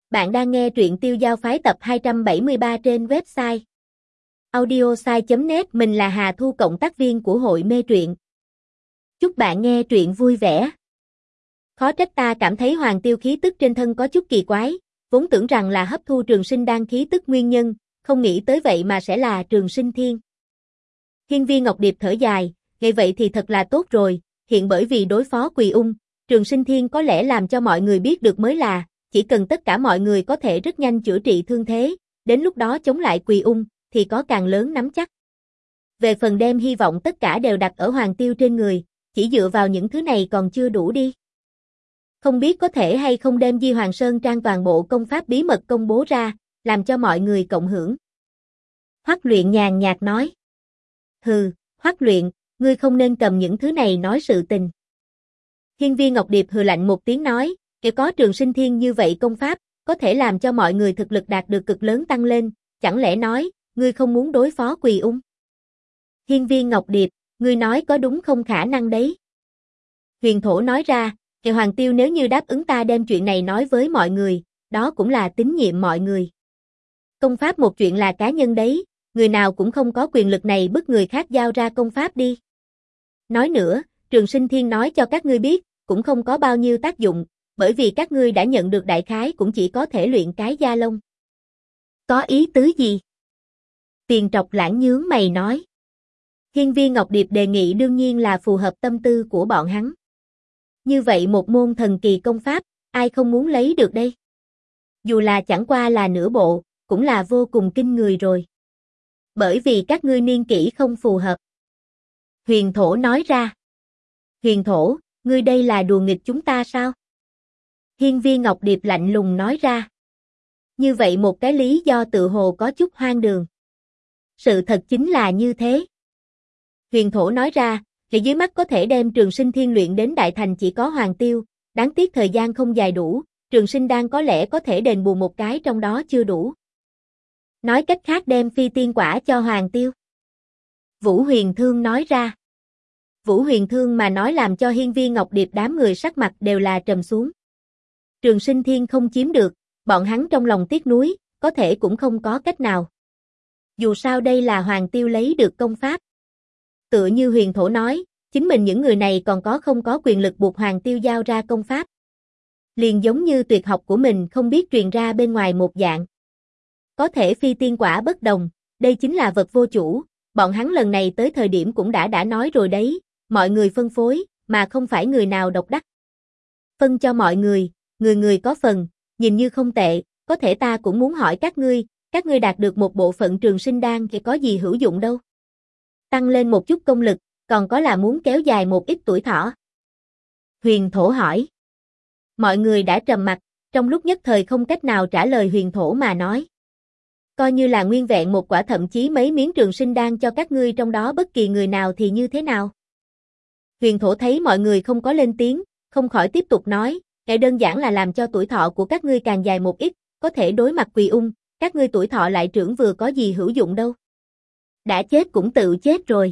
Bạn đang nghe truyện Tiêu Giao Phái tập 273 trên website audiosai.net. Mình là Hà Thu, cộng tác viên của hội mê truyện. Chúc bạn nghe truyện vui vẻ. Khó trách ta cảm thấy Hoàng Tiêu khí tức trên thân có chút kỳ quái, vốn tưởng rằng là hấp thu Trường Sinh Đan khí tức nguyên nhân, không nghĩ tới vậy mà sẽ là Trường Sinh Thiên. Hiên Viên Ngọc Điệp thở dài, nghe vậy thì thật là tốt rồi, hiện bởi vì đối phó Quỳ Ung, Trường Sinh Thiên có lẽ làm cho mọi người biết được mới là, chỉ cần tất cả mọi người có thể rất nhanh chữa trị thương thế, đến lúc đó chống lại Quỳ Ung, thì có càng lớn nắm chắc. Về phần đem hy vọng tất cả đều đặt ở Hoàng Tiêu trên người, chỉ dựa vào những thứ này còn chưa đủ đi. Không biết có thể hay không đem Di Hoàng Sơn Trang toàn bộ công pháp bí mật công bố ra, làm cho mọi người cộng hưởng. Hoắc Luyện nhàn nhạt nói. Hừ, Hoắc Luyện, ngươi không nên cầm những thứ này nói sự tình. Hiên Viên Ngọc Điệp hừ lạnh một tiếng nói, nếu có Trường Sinh Thiên như vậy công pháp, có thể làm cho mọi người thực lực đạt được cực lớn tăng lên, chẳng lẽ nói, ngươi không muốn đối phó Quỳ Ung? Hiên Viên Ngọc Điệp, ngươi nói có đúng không? Khả năng đấy. Huyền Thổ nói ra, thì Hoàng Tiêu nếu như đáp ứng ta đem chuyện này nói với mọi người, đó cũng là tín nhiệm mọi người. Công pháp một chuyện là cá nhân đấy, người nào cũng không có quyền lực này bức người khác giao ra công pháp đi. Nói nữa, Trường Sinh Thiên nói cho các ngươi biết, cũng không có bao nhiêu tác dụng, bởi vì các ngươi đã nhận được đại khái cũng chỉ có thể luyện cái da lông. Có ý tứ gì? Tiền Trọc Lãng nhướng mày nói. Hiên Viên Ngọc Điệp đề nghị đương nhiên là phù hợp tâm tư của bọn hắn. Như vậy một môn thần kỳ công pháp, ai không muốn lấy được đây? Dù là chẳng qua là nửa bộ, cũng là vô cùng kinh người rồi. Bởi vì các ngươi niên kỷ không phù hợp. Huyền Thổ nói ra. Huyền Thổ, ngươi đây là đùa nghịch chúng ta sao? Hiên Viên Ngọc Điệp lạnh lùng nói ra. Như vậy một cái lý do tự hồ có chút hoang đường. Sự thật chính là như thế. Huyền Thổ nói ra, thì dưới mắt có thể đem Trường Sinh Thiên luyện đến đại thành chỉ có Hoàng Tiêu, đáng tiếc thời gian không dài đủ, Trường Sinh Đan có lẽ có thể đền bù một cái trong đó chưa đủ. Nói cách khác đem Phi Tiên Quả cho Hoàng Tiêu. Vũ Huyền Thương nói ra. Vũ Huyền Thương mà nói làm cho Hiên Viên Ngọc Điệp đám người sắc mặt đều là trầm xuống. Trường Sinh Thiên không chiếm được, bọn hắn trong lòng tiếc nuối, có thể cũng không có cách nào. Dù sao đây là Hoàng Tiêu lấy được công pháp. Tựa như Huyền Thổ nói, chính mình những người này còn không có quyền lực buộc Hoàng Tiêu giao ra công pháp. Liền giống như tuyệt học của mình không biết truyền ra bên ngoài một dạng. Có thể Phi Tiên Quả bất đồng, đây chính là vật vô chủ, bọn hắn lần này tới thời điểm cũng đã nói rồi đấy, mọi người phân phối, mà không phải người nào độc đắc. Phân cho mọi người, người người có phần, nhìn như không tệ, có thể ta cũng muốn hỏi các ngươi đạt được một bộ phận Trường Sinh Đan thì có gì hữu dụng đâu. Tăng lên một chút công lực, còn có là muốn kéo dài một ít tuổi thọ. Huyền Thổ hỏi. Mọi người đã trầm mặc, trong lúc nhất thời không cách nào trả lời Huyền Thổ mà nói. Coi như là nguyên vẹn một quả thậm chí mấy miếng Trường Sinh Đan cho các ngươi trong đó bất kỳ người nào thì như thế nào? Huyền Thổ thấy mọi người không có lên tiếng, không khỏi tiếp tục nói, cái đơn giản là làm cho tuổi thọ của các ngươi càng dài một ít, có thể đối mặt Quỳ Ung, các ngươi tuổi thọ lại trưởng vừa có gì hữu dụng đâu. Đã chết cũng tự chết rồi.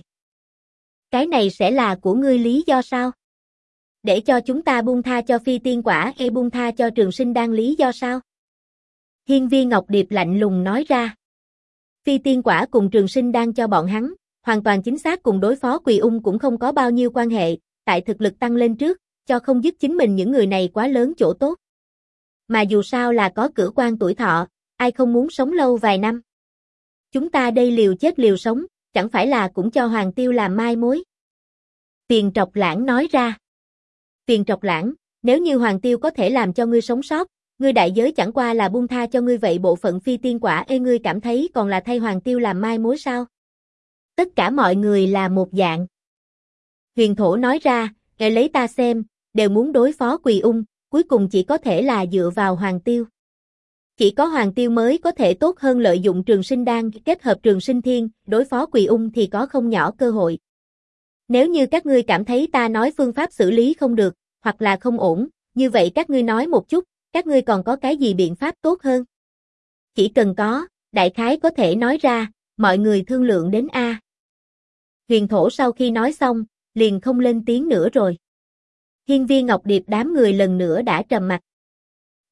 Cái này sẽ là của ngươi lý do sao? Để cho chúng ta buông tha cho Phi Tiên Quả hay buông tha cho Trường Sinh Đan lý do sao? Hiên Viên Ngọc Điệp lạnh lùng nói ra. Phi Tiên Quả cùng Trường Sinh Đan cho bọn hắn, hoàn toàn chính xác cùng đối phó Quỳ Ung cũng không có bao nhiêu quan hệ, tại thực lực tăng lên trước, cho không dứt chính mình những người này quá lớn chỗ tốt. Mà dù sao là có cử quan tuổi thọ, ai không muốn sống lâu vài năm. Chúng ta đây liều chết liều sống, chẳng phải là cũng cho Hoàng Tiêu làm mai mối. Tiền Trọc Lãng nói ra. Tiền Trọc Lãng, nếu như Hoàng Tiêu có thể làm cho ngươi sống sót, ngươi đại giới chẳng qua là buông tha cho ngươi vậy bộ phận Phi Tiên Quả, ngươi cảm thấy còn là thay Hoàng Tiêu làm mai mối sao? Tất cả mọi người là một dạng. Huyền Thổ nói ra, nghe lấy ta xem, đều muốn đối phó Quỳ Ung, cuối cùng chỉ có thể là dựa vào Hoàng Tiêu. Chỉ có Hoàng Tiêu mới có thể tốt hơn lợi dụng Trường Sinh Đan kết hợp Trường Sinh Thiên, đối phó Quỳ Ung thì có không nhỏ cơ hội. Nếu như các ngươi cảm thấy ta nói phương pháp xử lý không được, hoặc là không ổn, như vậy các ngươi nói một chút, các ngươi còn có cái gì biện pháp tốt hơn? Chỉ cần có, đại khái có thể nói ra, mọi người thương lượng đến A. Huyền Thổ sau khi nói xong, liền không lên tiếng nữa rồi. Hiên Viên Ngọc Điệp đám người lần nữa đã trầm mặc.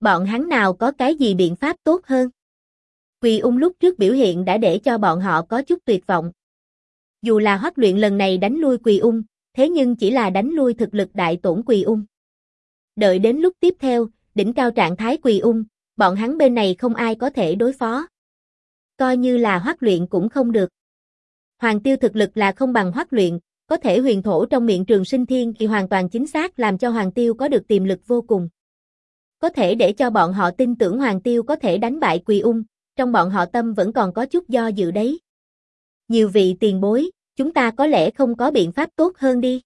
Bọn hắn nào có cái gì biện pháp tốt hơn? Quỳ ung lúc trước biểu hiện đã để cho bọn họ có chút tuyệt vọng. Dù là Hoắc Luyện lần này đánh lui Quỳ ung, thế nhưng chỉ là đánh lui thực lực đại tổn Quỳ ung. Đợi đến lúc tiếp theo, đỉnh cao trạng thái Quỳ ung, bọn hắn bên này không ai có thể đối phó. Coi như là Hoắc Luyện cũng không được. Hoàng Tiêu thực lực là không bằng Hoắc Luyện, có thể huyền thổ trong miệng Trường Sinh Thiên thì hoàn toàn chính xác làm cho Hoàng Tiêu có được tiềm lực vô cùng. Có thể để cho bọn họ tin tưởng Hoàng Tiêu có thể đánh bại Quỳ ung, trong bọn họ tâm vẫn còn có chút do dự đấy. Nhiều vị tiền bối, chúng ta có lẽ không có biện pháp tốt hơn đi.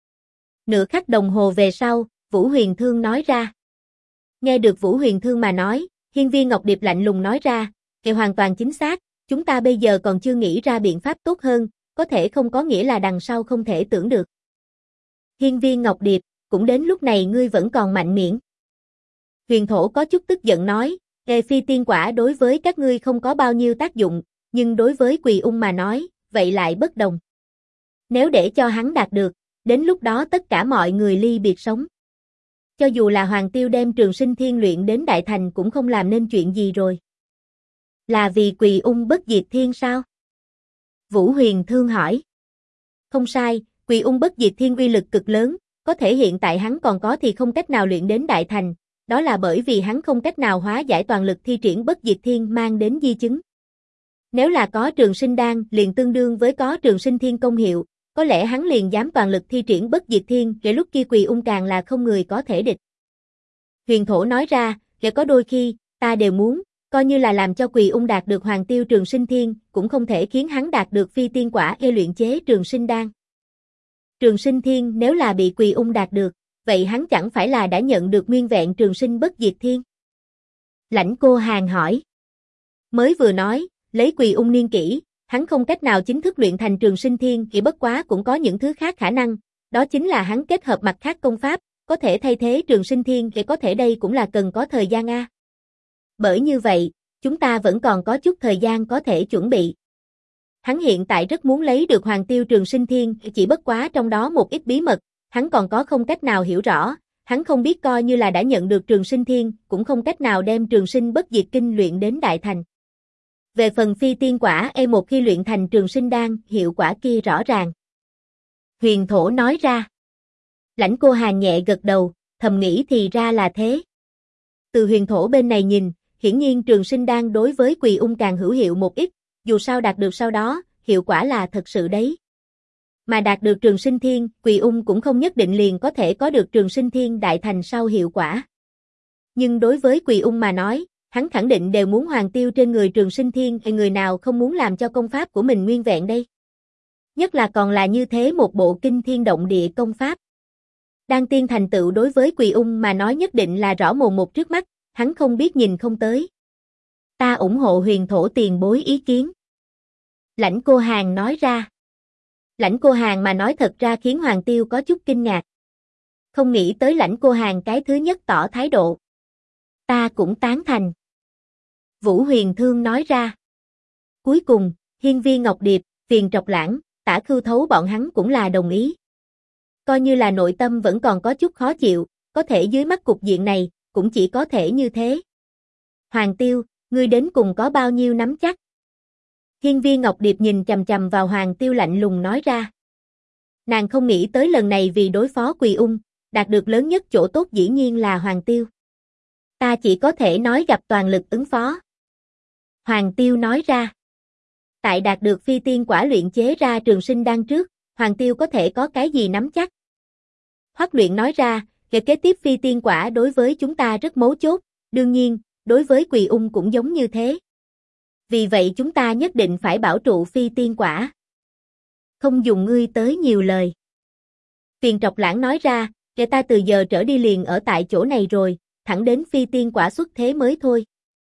Nửa khắc đồng hồ về sau, Vũ Huyền Thương nói ra. Nghe được Vũ Huyền Thương mà nói, Hiên Viên Ngọc Điệp lạnh lùng nói ra, "Kệ hoàn toàn chính xác, chúng ta bây giờ còn chưa nghĩ ra biện pháp tốt hơn, có thể không có nghĩa là đằng sau không thể tưởng được." Hiên Viên Ngọc Điệp, cũng đến lúc này ngươi vẫn còn mạnh miệng. Huyền Thổ có chút tức giận nói, Phi tiên quả đối với các ngươi không có bao nhiêu tác dụng, nhưng đối với Quỳ ung mà nói, vậy lại bất đồng. Nếu để cho hắn đạt được, đến lúc đó tất cả mọi người ly biệt sống. Cho dù là Hoàng Tiêu đem Trường Sinh Thiên luyện đến đại thành cũng không làm nên chuyện gì rồi. Là vì Quỳ ung bất diệt thiên sao? Vũ Huyền Thương hỏi. Không sai, Quỳ ung bất diệt thiên uy lực cực lớn, có thể hiện tại hắn còn có thì không cách nào luyện đến đại thành, đó là bởi vì hắn không cách nào hóa giải toàn lực thi triển bất diệt thiên mang đến di chứng. Nếu là có Trường Sinh đan liền tương đương với có Trường Sinh Thiên công hiệu, có lẽ hắn liền dám toàn lực thi triển bất diệt thiên, kể lúc kia Quỳ ung càng là không người có thể địch. Huyền Thổ nói ra, kể có đôi khi, ta đều muốn, coi như là làm cho Quỳ ung đạt được Hoàng Tiêu Trường Sinh Thiên, cũng không thể khiến hắn đạt được phi tiên quả luyện chế Trường Sinh đan. Trường Sinh Thiên nếu là bị Quỳ ung đạt được, vậy hắn chẳng phải là đã nhận được nguyên vẹn Trường Sinh bất diệt thiên? Lãnh Cô Hàn hỏi. Mới vừa nói, lấy Quỳ ung niên kỷ, hắn không cách nào chính thức luyện thành Trường Sinh Thiên, chỉ bất quá cũng có những thứ khác khả năng, đó chính là hắn kết hợp mặt khác công pháp, có thể thay thế Trường Sinh Thiên, để có thể đây cũng là cần có thời gian a. Bởi như vậy, chúng ta vẫn còn có chút thời gian có thể chuẩn bị. Hắn hiện tại rất muốn lấy được Hoàng Tiêu Trường Sinh Thiên, chỉ bất quá trong đó một ít bí mật, hắn còn có không cách nào hiểu rõ, hắn không biết coi như là đã nhận được Trường Sinh Thiên, cũng không cách nào đem Trường Sinh bất diệt kinh luyện đến đại thành. Về phần phi tiên quả một khi luyện thành Trường Sinh đan, hiệu quả kia rõ ràng. Huyền Thổ nói ra. Lãnh Cô Hàn nhẹ gật đầu, thầm nghĩ thì ra là thế. Từ Huyền Thổ bên này nhìn, hiển nhiên Trường Sinh đan đối với Quỳ ung càng hữu hiệu một ít, dù sao đạt được sau đó, hiệu quả là thật sự đấy. Mà đạt được Trường Sinh Thiên, Quỳ ung cũng không nhất định liền có thể có được Trường Sinh Thiên đại thành sau hiệu quả. Nhưng đối với Quỳ ung mà nói, hắn khẳng định đều muốn Hoàng Tiêu trên người Trường Sinh Thiên, người nào không muốn làm cho công pháp của mình nguyên vẹn đây. Nhất là còn là như thế một bộ kinh thiên động địa công pháp. Đan tiên thành tựu đối với Quỳ ung mà nói nhất định là rõ mồn một trước mắt, hắn không biết nhìn không tới. Ta ủng hộ Huyền Thổ tiền bối ý kiến. Lãnh Cô Hàn nói ra. Lãnh Cô Hàn mà nói thật ra khiến Hoàng Tiêu có chút kinh ngạc. Không nghĩ tới Lãnh Cô Hàn cái thứ nhất tỏ thái độ. Ta cũng tán thành. Vũ Huyền Thương nói ra. Cuối cùng, Hiên Viên Ngọc Điệp, Phiền Trọc Lãng, Tả Khưu Thấu bọn hắn cũng là đồng ý. Coi như là nội tâm vẫn còn có chút khó chịu, có thể dưới mắt cục diện này, cũng chỉ có thể như thế. Hoàng Tiêu, ngươi đến cùng có bao nhiêu nắm chắc? Hiên Viên Ngọc Điệp nhìn chằm chằm vào Hoàng Tiêu lạnh lùng nói ra. Nàng không nghĩ tới lần này vì đối phó Quỳ ung, đạt được lớn nhất chỗ tốt dĩ nhiên là Hoàng Tiêu. Ta chỉ có thể nói gặp toàn lực ứng phó. Hoàng Tiêu nói ra. Tại đạt được phi tiên quả luyện chế ra Trường Sinh đan trước, Hoàng Tiêu có thể có cái gì nắm chắc? Hoắc Luyện nói ra, kế tiếp phi tiên quả đối với chúng ta rất mấu chốt, đương nhiên, đối với Quỳ ung cũng giống như thế. Vì vậy chúng ta nhất định phải bảo trụ phi tiên quả. Không dùng ngươi tới nhiều lời. Phiền Trọc Lãng nói ra, ta từ giờ trở đi liền ở tại chỗ này rồi, thẳng đến phi tiên quả xuất thế mới thôi.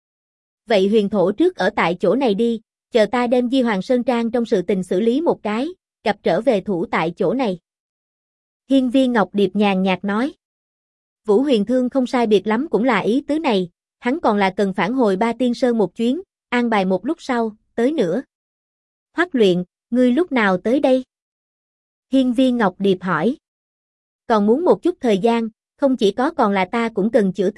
Vậy Huyền Thổ trước ở tại chỗ này đi, chờ ta đem Di Hoàng Sơn Trang trong sự tình xử lý một cái, gặp trở về thủ tại chỗ này. Hiên Viên Ngọc Điệp nhàn nhạt nói. Vũ Huyền Thương không sai biệt lắm cũng là ý tứ này, hắn còn là cần phản hồi Ba Tiên Sơn một chuyến, an bài một lúc sau, tới nữa. Hoắc Luyện, ngươi lúc nào tới đây? Hiên Viên Ngọc Điệp hỏi. Còn muốn một chút thời gian, không chỉ có còn là ta cũng cần chữa thương,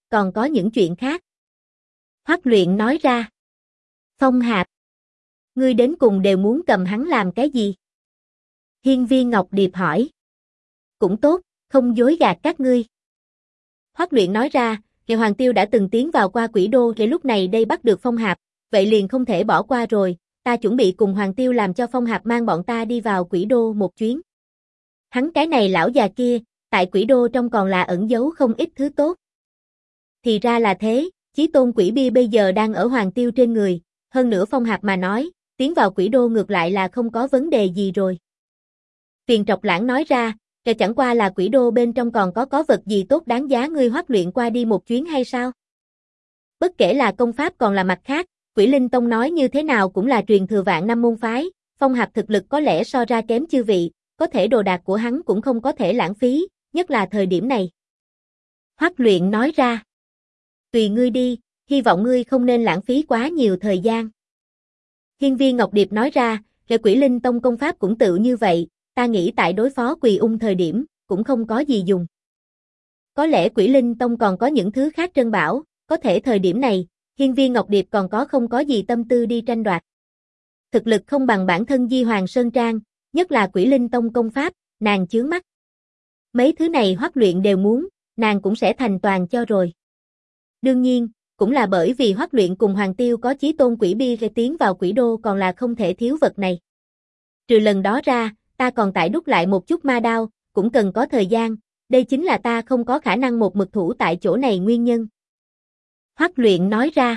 còn có những chuyện khác. Hoắc Luyện nói ra. Phong Hạp. Ngươi đến cùng đều muốn cầm hắn làm cái gì? Hiên Viên Ngọc Điệp hỏi. Cũng tốt, không dối gạt các ngươi. Hoắc Luyện nói ra, Nghệ Hoàng Tiêu đã từng tiến vào qua Quỷ Đô, để lúc này đây bắt được Phong Hạp, vậy liền không thể bỏ qua rồi, ta chuẩn bị cùng Hoàng Tiêu làm cho Phong Hạp mang bọn ta đi vào Quỷ Đô một chuyến. Hắn cái này lão già kia, tại Quỷ Đô trong còn là ẩn giấu không ít thứ tốt. Thì ra là thế, Chí Tôn Quỷ Bia bây giờ đang ở Hoàng Tiêu trên người, hơn nữa Phong Hạp mà nói, tiến vào Quỷ Đô ngược lại là không có vấn đề gì rồi. Phiền Trọc Lãng nói ra, kể chẳng qua là Quỷ Đô bên trong còn có vật gì tốt đáng giá ngươi Hoắc Luyện qua đi một chuyến hay sao? Bất kể là công pháp còn là mặt khác, Quỷ Linh Tông nói như thế nào cũng là truyền thừa vạn năm môn phái, Phong Hạp thực lực có lẽ so ra kém chư vị, có thể đồ đạc của hắn cũng không có thể lãng phí, nhất là thời điểm này. Hoắc Luyện nói ra. Tùy ngươi đi, hy vọng ngươi không nên lãng phí quá nhiều thời gian. Hiên Viên Ngọc Điệp nói ra, về Quỷ Linh Tông công pháp cũng tự như vậy, ta nghĩ tại đối phó Quỳ Ung thời điểm, cũng không có gì dùng. Có lẽ Quỷ Linh Tông còn có những thứ khác trân bảo, có thể thời điểm này, Hiên Viên Ngọc Điệp còn không có gì tâm tư đi tranh đoạt. Thực lực không bằng bản thân Di Hoàng Sơn Trang, nhất là Quỷ Linh Tông công pháp, nàng chướng mắt. Mấy thứ này Hoắc Luyện đều muốn, nàng cũng sẽ thành toàn cho rồi. Đương nhiên, cũng là bởi vì Hoắc Luyện cùng Hoàng Tiêu có Chí Tôn Quỷ Bia tiến vào Quỷ Đô còn là không thể thiếu vật này. Trừ lần đó ra, ta còn tải đúc lại một chút ma đao, cũng cần có thời gian, đây chính là ta không có khả năng một mực thủ tại chỗ này nguyên nhân. Hoắc Luyện nói ra.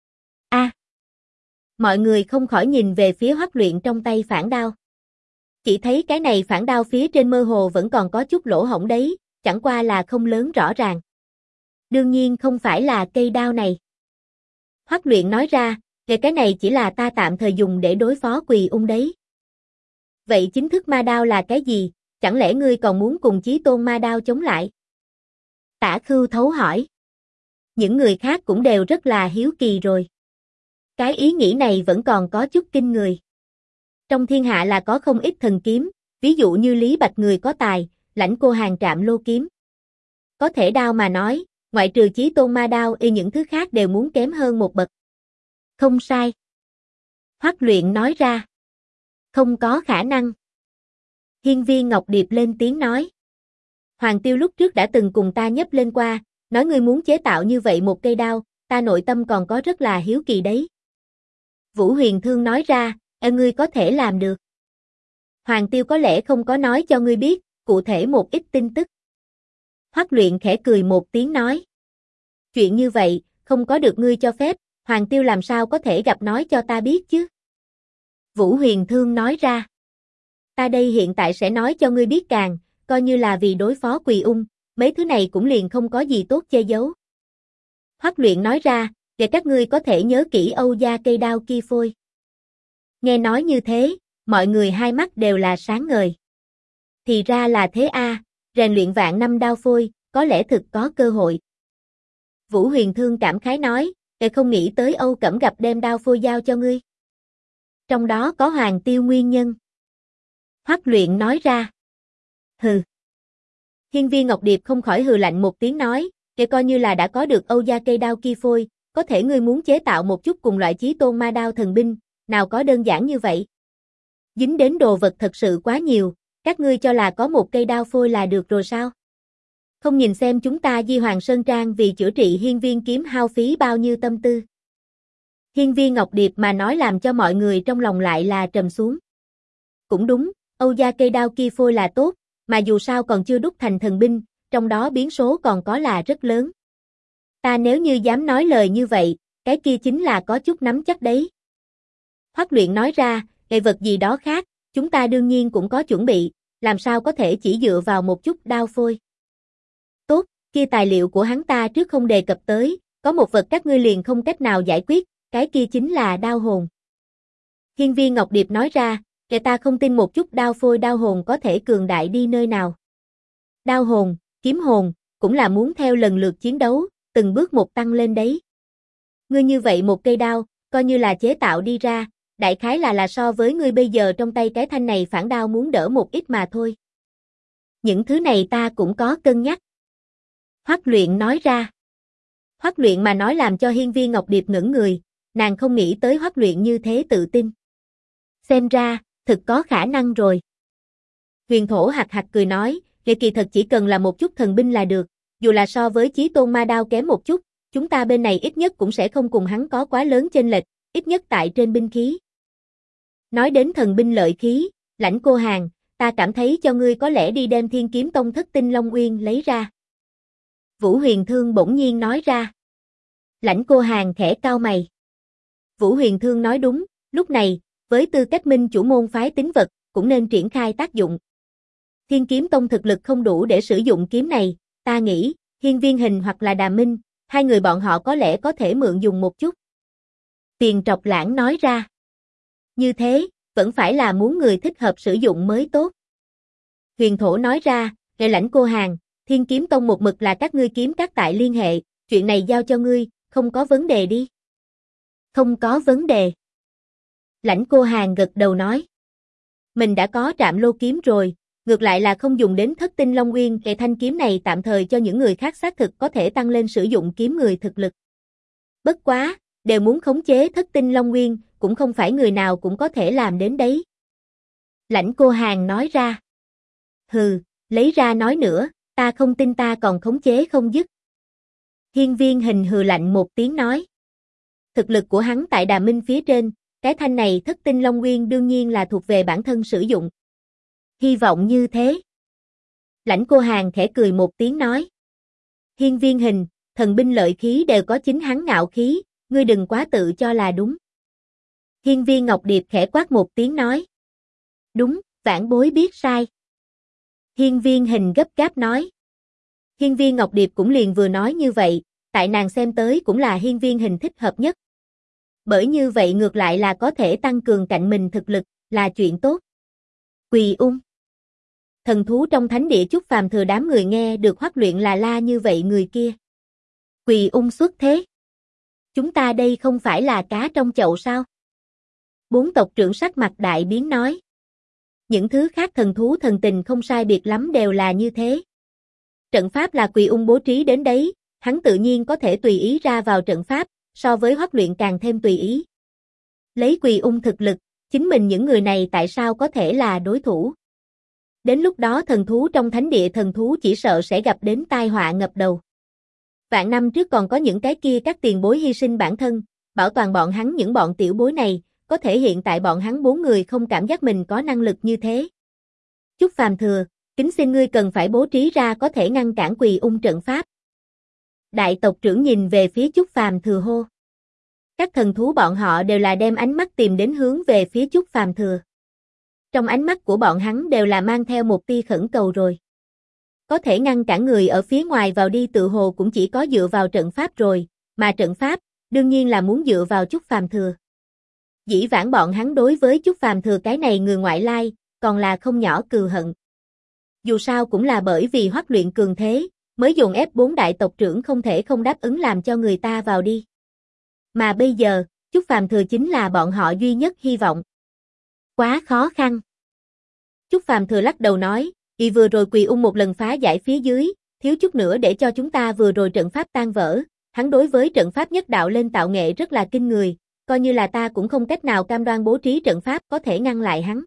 Mọi người không khỏi nhìn về phía Hoắc Luyện trong tay phản đao. Chỉ thấy cái này phản đao phía trên mơ hồ vẫn còn có chút lỗ hổng đấy, chẳng qua là không lớn rõ ràng. Đương nhiên không phải là cây đao này. Hoắc Luyện nói ra, cái này chỉ là ta tạm thời dùng để đối phó Quỳ Ung đấy. Vậy chính thức ma đao là cái gì, chẳng lẽ ngươi còn muốn cùng Chí Tôn ma đao chống lại? Tả Khưu Thấu hỏi. Những người khác cũng đều rất là hiếu kỳ rồi. Cái ý nghĩ này vẫn còn có chút kinh người. Trong thiên hạ là có không ít thần kiếm, ví dụ như Lý Bạch người có tài, Lãnh Cô Hàng Trạm Lô kiếm. Có thể đao mà nói, ngoại trừ Chí Tôn ma đao những thứ khác đều muốn kém hơn một bậc. Không sai. Hoắc Luyện nói ra. Không có khả năng. Hiên Viên Ngọc Điệp lên tiếng nói. Hoàng Tiêu lúc trước đã từng cùng ta nhấp lên qua, nói ngươi muốn chế tạo như vậy một cây đao, ta nội tâm còn có rất là hiếu kỳ đấy. Vũ Huyền Thương nói ra, ngươi có thể làm được. Hoàng Tiêu có lẽ không có nói cho ngươi biết, cụ thể một ít tin tức. Hoắc Luyện khẽ cười một tiếng nói. Chuyện như vậy, không có được ngươi cho phép, Hoàng Tiêu làm sao có thể gặp nói cho ta biết chứ? Vũ Huyền Thương nói ra. Ta đây hiện tại sẽ nói cho ngươi biết càng, coi như là vì đối phó Quỳ Ung, mấy thứ này cũng liền không có gì tốt che giấu. Hoắc Luyện nói ra, để các ngươi có thể nhớ kỹ Âu gia cây đao kia phôi. Nghe nói như thế, mọi người hai mắt đều là sáng ngời. Thì ra là thế a, rèn luyện vạn năm đao phôi, có lẽ thực có cơ hội. Vũ Huyền Thương cảm khái nói, để không nghĩ tới Âu Cẩm gặp đem đao phôi giao cho ngươi. Trong đó có Hoàng Tiêu nguyên nhân. Hoắc Luyện nói ra. Hừ. Hiên Viên Ngọc Điệp không khỏi hừ lạnh một tiếng nói, để coi như là đã có được Âu gia cây đao kia phôi, có thể ngươi muốn chế tạo một chút cùng loại Chí Tôn ma đao thần binh, nào có đơn giản như vậy. Dính đến đồ vật thật sự quá nhiều, các ngươi cho là có một cây đao phôi là được rồi sao? Không nhìn xem chúng ta Di Hoàng Sơn Trang vì chữa trị Hiên Viên kiếm hao phí bao nhiêu tâm tư. Hiên Viên Ngọc Điệp mà nói làm cho mọi người trong lòng lại là trầm xuống. Cũng đúng, Âu gia cây đao kia phôi là tốt, mà dù sao còn chưa đúc thành thần binh, trong đó biến số còn có là rất lớn. Ta nếu như dám nói lời như vậy, cái kia chính là có chút nắm chắc đấy. Hoắc Luyện nói ra, cái vật gì đó khác, chúng ta đương nhiên cũng có chuẩn bị, làm sao có thể chỉ dựa vào một chút đao phôi. Tốt, kia tài liệu của hắn ta trước không đề cập tới, có một vật các ngươi liền không cách nào giải quyết, cái kia chính là đao hồn. Hiên Viên Ngọc Điệp nói ra, kẻ ta không tin một chút đao phôi đao hồn có thể cường đại đi nơi nào. Đao hồn, kiếm hồn, cũng là muốn theo lần lượt chiến đấu, từng bước một tăng lên đấy. Ngươi như vậy một cây đao, coi như là chế tạo đi ra, đại khái là so với ngươi bây giờ trong tay cái thanh này phản đao muốn đỡ một ít mà thôi. Những thứ này ta cũng có cân nhắc. Hoắc Luyện nói ra. Hoắc Luyện mà nói làm cho Hiên Viên Ngọc Điệp ngẩn người, nàng không nghĩ tới Hoắc Luyện như thế tự tin. Xem ra, thực có khả năng rồi. Huyền Thổ hạc hạc cười nói, kỳ thật chỉ cần là một chút thần binh là được, dù là so với Chí Tôn Ma Đao kém một chút, chúng ta bên này ít nhất cũng sẽ không cùng hắn có quá lớn chênh lệch, ít nhất tại trên binh khí. Nói đến thần binh lợi khí, Lãnh Cô Hàn, ta cảm thấy cho ngươi có lẽ đi đem Thiên Kiếm Tông Thất Tinh Long Uyên lấy ra. Vũ Huyền Thương bỗng nhiên nói ra. Lãnh Cô Hàn khẽ cau mày. Vũ Huyền Thương nói đúng, lúc này, với tư cách minh chủ môn phái tín vật, cũng nên triển khai tác dụng. Thiên Kiếm Tông thực lực không đủ để sử dụng kiếm này, ta nghĩ, Hiên Viên Hình hoặc là Đàm Minh, hai người bọn họ có lẽ có thể mượn dùng một chút. Tiền Trọc Lãng nói ra. Như thế, vẫn phải là muốn người thích hợp sử dụng mới tốt. Huyền Thổ nói ra, Lãnh Cô Hàn, Thiên Kiếm Tông một mực là các ngươi kiếm các tại liên hệ, chuyện này giao cho ngươi, không có vấn đề đi. Không có vấn đề. Lãnh Cô Hàn gật đầu nói. Mình đã có Trạm Lô kiếm rồi, ngược lại là không dùng đến Thất Tinh Long Uyên, thanh kiếm này tạm thời cho những người khác xác thực có thể tăng lên sử dụng kiếm người thực lực. Bất quá, đều muốn khống chế Thất Tinh Long Uyên, cũng không phải người nào cũng có thể làm đến đấy. Lãnh Cô Hàn nói ra. Hừ, lấy ra nói nữa, ta không tin ta còn khống chế không dứt. Hiên Viên Hình hừ lạnh một tiếng nói. Thực lực của hắn tại Đà Minh phía trên, cái thanh này Thất Tinh Long Uyên đương nhiên là thuộc về bản thân sử dụng. Hy vọng như thế. Lãnh Cô Hàn khẽ cười một tiếng nói. Hiên Viên Hình, thần binh lợi khí đều có chính hắn ngạo khí, ngươi đừng quá tự cho là đúng. Hiên Viên Ngọc Điệp khẽ quát một tiếng nói. Đúng, vãn bối biết sai. Hiên Viên Hình gấp gáp nói. Hiên Viên Ngọc Điệp cũng liền vừa nói như vậy, tại nàng xem tới cũng là Hiên Viên Hình thích hợp nhất. Bởi như vậy ngược lại là có thể tăng cường cạnh mình thực lực, là chuyện tốt. Quỳ ung. Thần thú trong thánh địa Chúc Phàm Thừa đám người nghe được Hoắc Luyện là la như vậy người kia. Quỳ ung xuất thế. Chúng ta đây không phải là cá trong chậu sao? Bốn tộc trưởng sắc mặt đại biến nói. Những thứ khác thần thú thần tình không sai biệt lắm đều là như thế. Trận pháp là Quỳ ung bố trí đến đấy, hắn tự nhiên có thể tùy ý ra vào trận pháp, so với Hoắc Luyện càng thêm tùy ý. Lấy Quỳ ung thực lực, chính mình những người này tại sao có thể là đối thủ? Đến lúc đó thần thú trong thánh địa thần thú chỉ sợ sẽ gặp đến tai họa ngập đầu. Vạn năm trước còn có những cái kia các tiền bối hy sinh bản thân, bảo toàn bọn hắn những bọn tiểu bối này, có thể hiện tại bọn hắn 4 người không cảm giác mình có năng lực như thế. Chúc Phàm Thừa, kính xin ngươi cần phải bố trí ra có thể ngăn cản Quỳ ung trận pháp. Đại tộc trưởng nhìn về phía Chúc Phàm Thừa hô. Các thần thú bọn họ đều là đem ánh mắt tìm đến hướng về phía Chúc Phàm Thừa. Trong ánh mắt của bọn hắn đều là mang theo một tia khẩn cầu rồi. Có thể ngăn cản người ở phía ngoài vào đi tự hồ cũng chỉ có dựa vào trận pháp rồi, mà trận pháp, đương nhiên là muốn dựa vào Chúc Phàm Thừa. Dĩ vãng bọn hắn đối với Chúc Phàm Thừa cái này người ngoại lai, còn là không nhỏ cừu hận. Dù sao cũng là bởi vì Hoắc Luyện cường thế, mới dồn ép 4 đại tộc trưởng không thể không đáp ứng làm cho người ta vào đi. Mà bây giờ, Chúc Phàm Thừa chính là bọn họ duy nhất hy vọng. Quá khó khăn. Chúc Phàm Thừa lắc đầu nói, vừa rồi Quỳ ung một lần phá giải phía dưới, thiếu chút nữa để cho chúng ta vừa rồi trận pháp tan vỡ, hắn đối với trận pháp nhất đạo lên tạo nghệ rất là kinh người, coi như là ta cũng không cách nào cam đoan bố trí trận pháp có thể ngăn lại hắn.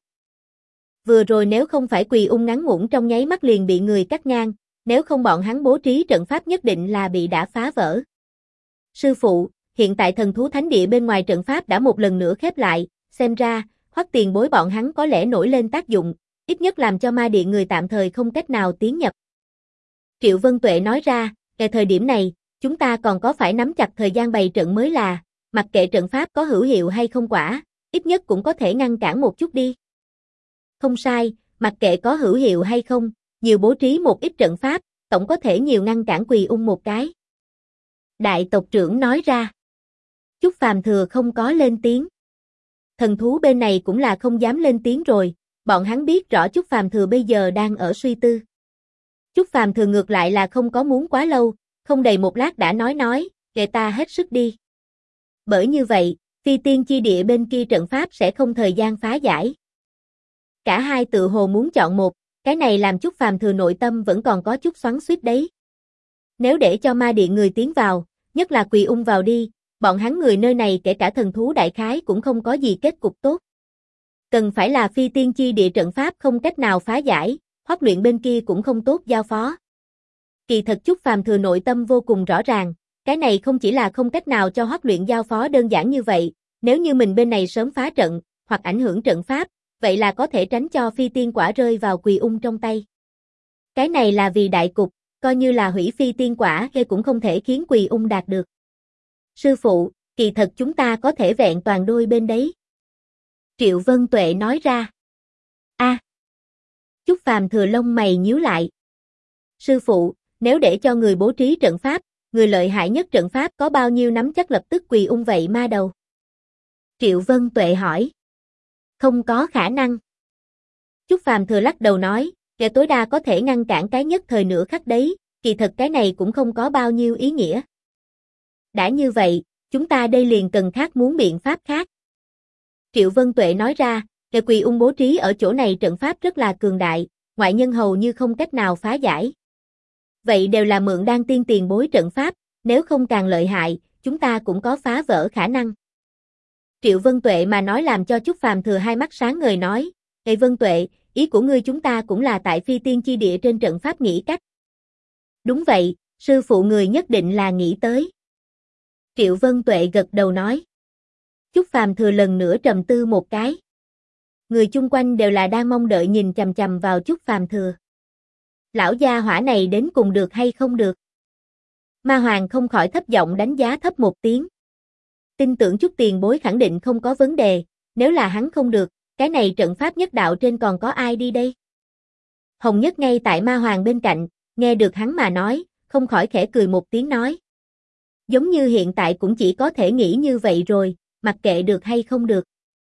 Vừa rồi nếu không phải Quỳ ung ngắn ngủn trong nháy mắt liền bị người cắt ngang, nếu không bọn hắn bố trí trận pháp nhất định là bị đã phá vỡ. Sư phụ, hiện tại thần thú thánh địa bên ngoài trận pháp đã một lần nữa khép lại, xem ra, Hoắc tiền bối bọn hắn có lẽ nổi lên tác dụng, ít nhất làm cho ma điện người tạm thời không cách nào tiến nhập. Triệu Vân Tuệ nói ra, thời điểm này, chúng ta còn có phải nắm chặt thời gian bày trận mới là, mặc kệ trận pháp có hữu hiệu hay không quả, ít nhất cũng có thể ngăn cản một chút đi. Không sai, mặc kệ có hữu hiệu hay không, nhiều bố trí một ít trận pháp, tổng có thể nhiều ngăn cản Quỳ ung một cái. Đại tộc trưởng nói ra. Chúc Phàm Thừa không có lên tiếng. Thần thú bên này cũng là không dám lên tiếng rồi, bọn hắn biết rõ Chúc Phàm Thừa bây giờ đang ở suy tư. Chúc Phàm Thừa ngược lại là không có muốn quá lâu, không đầy một lát đã nói, để ta hết sức đi. Bởi như vậy, Phi Tiên Chi Địa bên kia trận pháp sẽ không thời gian phá giải. Cả hai tự hồ muốn chọn một, cái này làm Chúc Phàm Thừa nội tâm vẫn còn có chút xoắn xuýt đấy. Nếu để cho ma điện người tiến vào, Nhất là Quỳ Ung vào đi, bọn hắn người nơi này kể cả thần thú đại khái cũng không có gì kết cục tốt. Cần phải là phi tiên chi địa trận pháp không cách nào phá giải, Hoắc Luyện bên kia cũng không tốt giao phó. Kỳ thật Chúc Phàm Thừa nội tâm vô cùng rõ ràng, cái này không chỉ là không cách nào cho Hoắc Luyện giao phó đơn giản như vậy, nếu như mình bên này sớm phá trận, hoặc ảnh hưởng trận pháp, vậy là có thể tránh cho phi tiên quả rơi vào Quỳ Ung trong tay. Cái này là vì đại cục, coi như là hủy phi tiên quả cũng không thể khiến Quỳ Ung đạt được. Sư phụ, kỳ thật chúng ta có thể vẹn toàn đôi bên đấy. Triệu Vân Tuệ nói ra. Chúc Phàm Thừa lông mày nhíu lại. Sư phụ, nếu để cho người bố trí trận pháp, người lợi hại nhất trận pháp có bao nhiêu nắm chắc lập tức Quỳ Ung vậy ma đầu? Triệu Vân Tuệ hỏi. Không có khả năng. Chúc Phàm Thừa lắc đầu nói, kẻ tối đa có thể ngăn cản cái nhất thời nửa khắc đấy, kỳ thật cái này cũng không có bao nhiêu ý nghĩa. Đã như vậy, chúng ta đây liền cần khác muốn biện pháp khác. Triệu Vân Tuệ nói ra, kẻ Quỳ Ung bố trí ở chỗ này trận pháp rất là cường đại, ngoại nhân hầu như không cách nào phá giải. Vậy đều là mượn đan tiên tiền bối trận pháp, nếu không càng lợi hại, chúng ta cũng có phá vỡ khả năng. Triệu Vân Tuệ mà nói làm cho Chúc Phàm Thừa hai mắt sáng ngời nói, Ê Vân Tuệ, ý của ngươi chúng ta cũng là tại phi tiên chi địa trên trận pháp nghĩ cách. Đúng vậy, sư phụ người nhất định là nghĩ tới. Triệu Vân Tuệ gật đầu nói. Chúc Phàm Thừa lần nữa trầm tư một cái. Người chung quanh đều là đang mong đợi nhìn chằm chằm vào Chúc Phàm Thừa. Lão gia hỏa này đến cùng được hay không được? Ma Hoàng không khỏi thấp giọng đánh giá thấp một tiếng. Tin tưởng Chúc tiền bối khẳng định không có vấn đề, nếu là hắn không được, cái này trận pháp nhất đạo trên còn có ai đi đây? Hồng Nhất ngay tại Ma Hoàng bên cạnh, nghe được hắn mà nói, không khỏi khẽ cười một tiếng nói. Giống như hiện tại cũng chỉ có thể nghĩ như vậy rồi, mặc kệ được hay không được.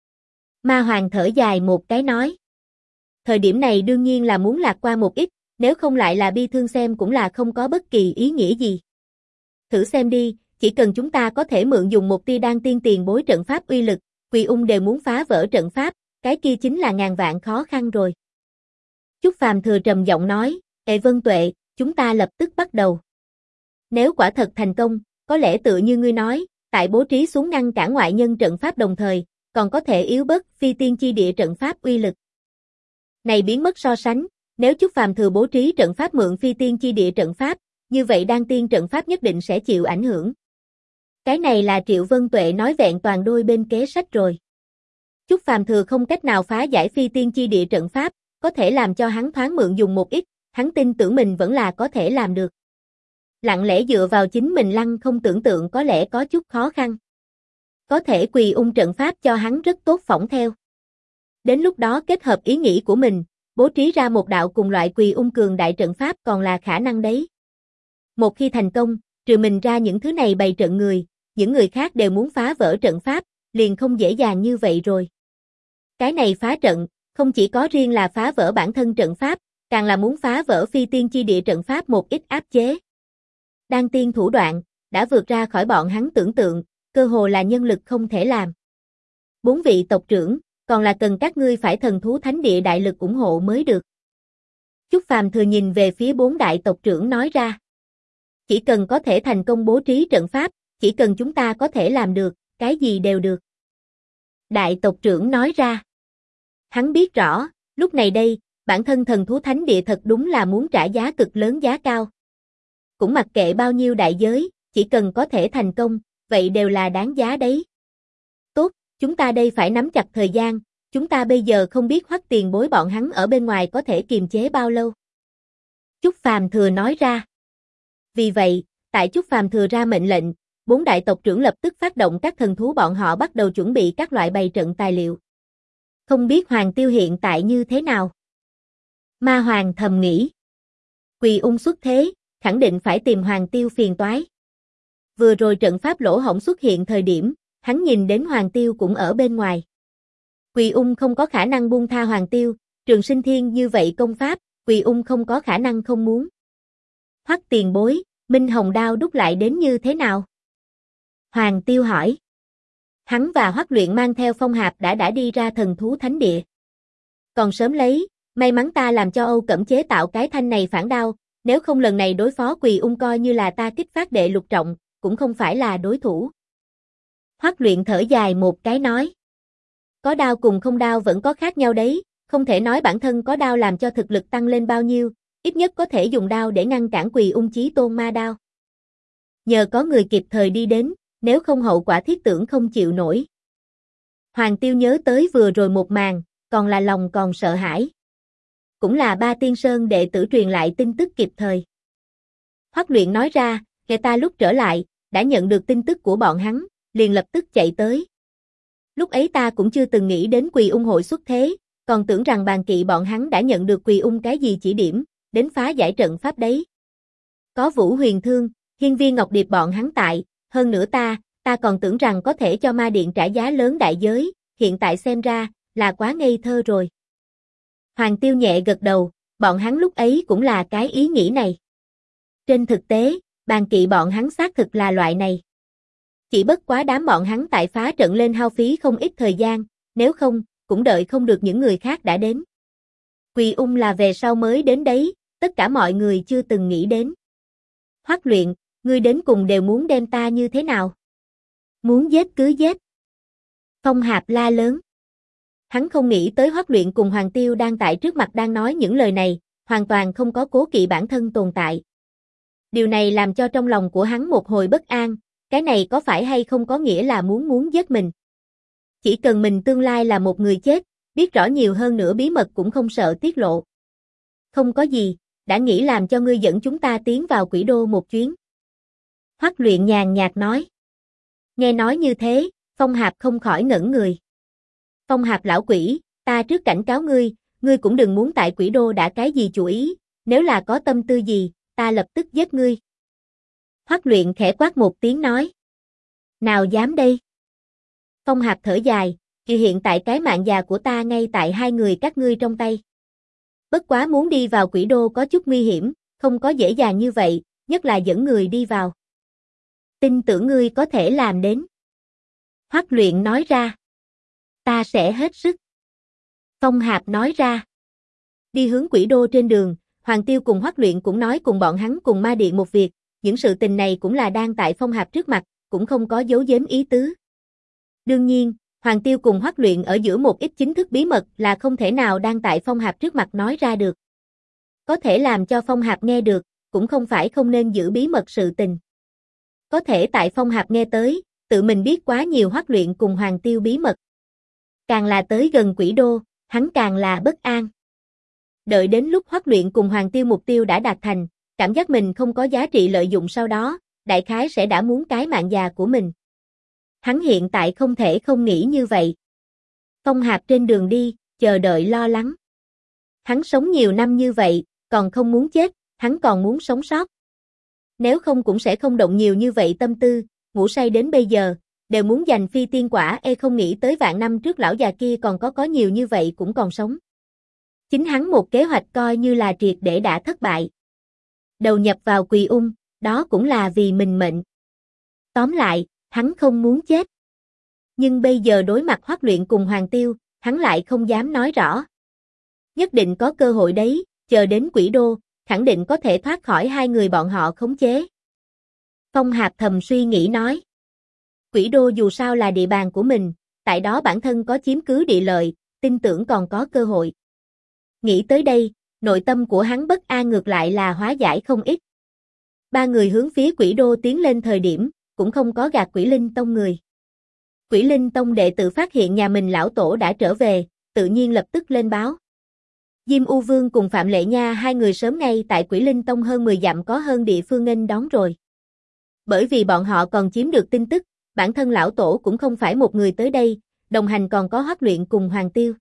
Ma Hoàng thở dài một cái nói. Thời điểm này đương nhiên là muốn lạc qua một ít, nếu không lại là bi thương xem cũng là không có bất kỳ ý nghĩa gì. Thử xem đi, chỉ cần chúng ta có thể mượn dùng một tia đan tiên tiền bối trận pháp uy lực, Quỳ Ung đều muốn phá vỡ trận pháp, cái kia chính là ngàn vạn khó khăn rồi. Chúc Phàm Thừa trầm giọng nói, Ê Vân Tuệ, chúng ta lập tức bắt đầu. Nếu quả thật thành công, có lẽ tự như ngươi nói, tại bố trí xuống ngăn cản ngoại nhân trận pháp đồng thời, còn có thể yếu bớt phi tiên chi địa trận pháp uy lực. Này biến mất so sánh, nếu Chúc Phàm Thừa bố trí trận pháp mượn phi tiên chi địa trận pháp, như vậy đan tiên trận pháp nhất định sẽ chịu ảnh hưởng. Cái này là Triệu Vân Tuệ nói vẹn toàn đôi bên kế sách rồi. Chúc Phàm Thừa không cách nào phá giải phi tiên chi địa trận pháp, có thể làm cho hắn thoáng mượn dùng một ít, hắn tin tưởng mình vẫn là có thể làm được. Lặng lẽ dựa vào chính mình lăng không tưởng tượng có lẽ có chút khó khăn. Có thể Quỳ Ung trận pháp cho hắn rất tốt phỏng theo. Đến lúc đó kết hợp ý nghĩ của mình, bố trí ra một đạo cùng loại Quỳ Ung cường đại trận pháp còn là khả năng đấy. Một khi thành công, trừ mình ra những thứ này bày trận người, những người khác đều muốn phá vỡ trận pháp, liền không dễ dàng như vậy rồi. Cái này phá trận, không chỉ có riêng là phá vỡ bản thân trận pháp, càng là muốn phá vỡ phi tiên chi địa trận pháp một ít áp chế. Đan tiên thủ đoạn, đã vượt ra khỏi bọn hắn tưởng tượng, cơ hồ là nhân lực không thể làm. 4 vị tộc trưởng, còn là cần các ngươi phải thần thú thánh địa đại lực ủng hộ mới được. Chúc Phàm Thừa nhìn về phía 4 đại tộc trưởng nói ra. Chỉ cần có thể thành công bố trí trận pháp, chỉ cần chúng ta có thể làm được, cái gì đều được. Đại tộc trưởng nói ra. Hắn biết rõ, lúc này đây, bản thân thần thú thánh địa thật đúng là muốn trả giá cực lớn giá cao. Cũng mặc kệ bao nhiêu đại giới, chỉ cần có thể thành công, vậy đều là đáng giá đấy. Tốt, chúng ta đây phải nắm chặt thời gian, chúng ta bây giờ không biết Hoắc tiền bối bọn hắn ở bên ngoài có thể kiềm chế bao lâu. Chúc Phàm Thừa nói ra. Vì vậy, tại Chúc Phàm Thừa ra mệnh lệnh, 4 đại tộc trưởng lập tức phát động các thần thú bọn họ bắt đầu chuẩn bị các loại bày trận tài liệu. Không biết Hoàng Tiêu hiện tại như thế nào? Ma Hoàng thầm nghĩ. Quỳ Ung xuất thế, khẳng định phải tìm Hoàng Tiêu phiền toái. Vừa rồi trận pháp lỗ hổng xuất hiện thời điểm, hắn nhìn đến Hoàng Tiêu cũng ở bên ngoài. Quỳ Ung không có khả năng buông tha Hoàng Tiêu, Trường Sinh Thiên như vậy công pháp, Quỳ Ung không có khả năng không muốn. Hoắc tiền bối, Minh Hồng Đao đúc lại đến như thế nào? Hoàng Tiêu hỏi. Hắn và Hoắc Luyện mang theo Phong Hạp đã đi ra thần thú thánh địa. Còn sớm lấy, may mắn ta làm cho Âu Cẩm chế tạo cái thanh này phản đao, nếu không lần này đối phó Quỳ Ung coi như là ta kích phát đệ lục trọng, cũng không phải là đối thủ. Hoắc Luyện thở dài một cái nói. Có đao cùng không đao vẫn có khác nhau đấy, không thể nói bản thân có đao làm cho thực lực tăng lên bao nhiêu, ít nhất có thể dùng đao để ngăn cản Quỳ Ung Chí Tôn ma đao. Nhờ có người kịp thời đi đến, nếu không hậu quả thiết tưởng không chịu nổi. Hoàng Tiêu nhớ tới vừa rồi một màn, còn là lòng còn sợ hãi. Cũng là Ba Tiên Sơn đệ tử truyền lại tin tức kịp thời. Hoắc Luyện nói ra, kẻ ta lúc trở lại, đã nhận được tin tức của bọn hắn, liền lập tức chạy tới. Lúc ấy ta cũng chưa từng nghĩ đến Quỳ Ung hội xuất thế, còn tưởng rằng bàn kỵ bọn hắn đã nhận được Quỳ Ung cái gì chỉ điểm, đến phá giải trận pháp đấy. Có Vũ Huyền Thương, Hiên Viên Ngọc Điệp bọn hắn tại, hơn nữa ta còn tưởng rằng có thể cho ma điện trả giá lớn đại giới, hiện tại xem ra, là quá ngây thơ rồi. Hoàng Tiêu nhẹ gật đầu, bọn hắn lúc ấy cũng là cái ý nghĩ này. Trên thực tế, bàn kỵ bọn hắn xác thực là loại này. Chỉ bất quá đám bọn hắn tại phá trận lên hao phí không ít thời gian, nếu không, cũng đợi không được những người khác đã đến. Quỳ Ung là về sau mới đến đấy, tất cả mọi người chưa từng nghĩ đến. Hoắc Luyện, ngươi đến cùng đều muốn đem ta như thế nào? Muốn giết cứ giết. Phong Hạp la lớn. Hắn không nghĩ tới Hoắc Luyện cùng Hoàng Tiêu đang tại trước mặt đang nói những lời này, hoàn toàn không có cố kỵ bản thân tồn tại. Điều này làm cho trong lòng của hắn một hồi bất an, cái này có phải hay không có nghĩa là muốn giết mình. Chỉ cần mình tương lai là một người chết, biết rõ nhiều hơn nữa bí mật cũng không sợ tiết lộ. Không có gì, đã nghĩ làm cho ngươi dẫn chúng ta tiến vào Quỷ Đô một chuyến. Hoắc Luyện nhàn nhạt nói. Nghe nói như thế, Phong Hạp không khỏi ngẩn người. Phong Hạp lão quỷ, ta trước cảnh cáo ngươi cũng đừng muốn tại Quỷ Đô đã cái gì chủ ý, nếu là có tâm tư gì, ta lập tức giết ngươi. Hoắc Luyện khẽ quát một tiếng nói. Nào dám đây? Phong Hạp thở dài, kỳ hiện tại cái mạng già của ta ngay tại hai người các ngươi trong tay. Bất quá muốn đi vào Quỷ Đô có chút nguy hiểm, không có dễ dàng như vậy, nhất là dẫn người đi vào. Tin tưởng ngươi có thể làm đến. Hoắc Luyện nói ra. Ta sẽ hết sức. Phong Hạp nói ra. Đi hướng Quỷ Đô trên đường, Hoàng Tiêu cùng Hoắc Luyện cũng nói cùng bọn hắn cùng ma điện một việc, những sự tình này cũng là đang tại Phong Hạp trước mặt, cũng không có giấu giếm ý tứ. Đương nhiên, Hoàng Tiêu cùng Hoắc Luyện ở giữa một ít chính thức bí mật là không thể nào đang tại Phong Hạp trước mặt nói ra được. Có thể làm cho Phong Hạp nghe được, cũng không phải không nên giữ bí mật sự tình. Có thể tại Phong Hạp nghe tới, tự mình biết quá nhiều Hoắc Luyện cùng Hoàng Tiêu bí mật. Càng là tới gần Quỷ Đô, hắn càng là bất an. Đợi đến lúc Hoắc Luyện cùng Hoàng Tiêu mục tiêu đã đạt thành, cảm giác mình không có giá trị lợi dụng sau đó, đại khái sẽ đã muốn cái mạng già của mình. Hắn hiện tại không thể không nghĩ như vậy. Phong Hạp trên đường đi, chờ đợi lo lắng. Hắn sống nhiều năm như vậy, còn không muốn chết, hắn còn muốn sống sót. Nếu không cũng sẽ không động nhiều như vậy tâm tư, ngủ say đến bây giờ, đều muốn giành phi tiên quả không nghĩ tới vạn năm trước lão già kia còn có nhiều như vậy cũng còn sống. Chính hắn một kế hoạch coi như là triệt để đã thất bại. Đầu nhập vào Quỳ Ung, đó cũng là vì mình mệnh. Tóm lại, hắn không muốn chết. Nhưng bây giờ đối mặt Hoắc Luyện cùng Hoàng Tiêu, hắn lại không dám nói rõ. Nhất định có cơ hội đấy, chờ đến Quỷ Đô, khẳng định có thể thoát khỏi hai người bọn họ khống chế. Phong Hạp thầm suy nghĩ nói. Quỷ Đô dù sao là địa bàn của mình, tại đó bản thân có chiếm cứ địa lợi, tin tưởng còn có cơ hội. Nghĩ tới đây, nội tâm của hắn bất an ngược lại là hóa giải không ít. Ba người hướng phía Quỷ Đô tiến lên thời điểm, cũng không có gạt Quỷ Linh Tông người. Quỷ Linh Tông đệ tử phát hiện nhà mình lão tổ đã trở về, tự nhiên lập tức lên báo. Diêm U Vương cùng Phạm Lệ Nha hai người sớm ngay tại Quỷ Linh Tông hơn 10 dặm có hơn địa phương nghênh đón rồi. Bởi vì bọn họ còn chiếm được tin tức, bản thân lão tổ cũng không phải một người tới đây, đồng hành còn có Hoắc Luyện cùng Hoàng Tiêu.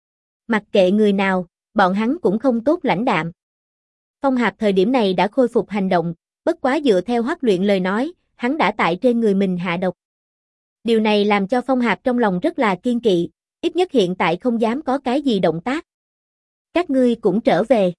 Mặc kệ người nào, bọn hắn cũng không tốt lãnh đạm. Phong Hạp thời điểm này đã khôi phục hành động, bất quá dựa theo Hoắc Luyện lời nói, hắn đã tại trên người mình hạ độc. Điều này làm cho Phong Hạp trong lòng rất là kiên kỵ, ít nhất hiện tại không dám có cái gì động tác. Các ngươi cũng trở về.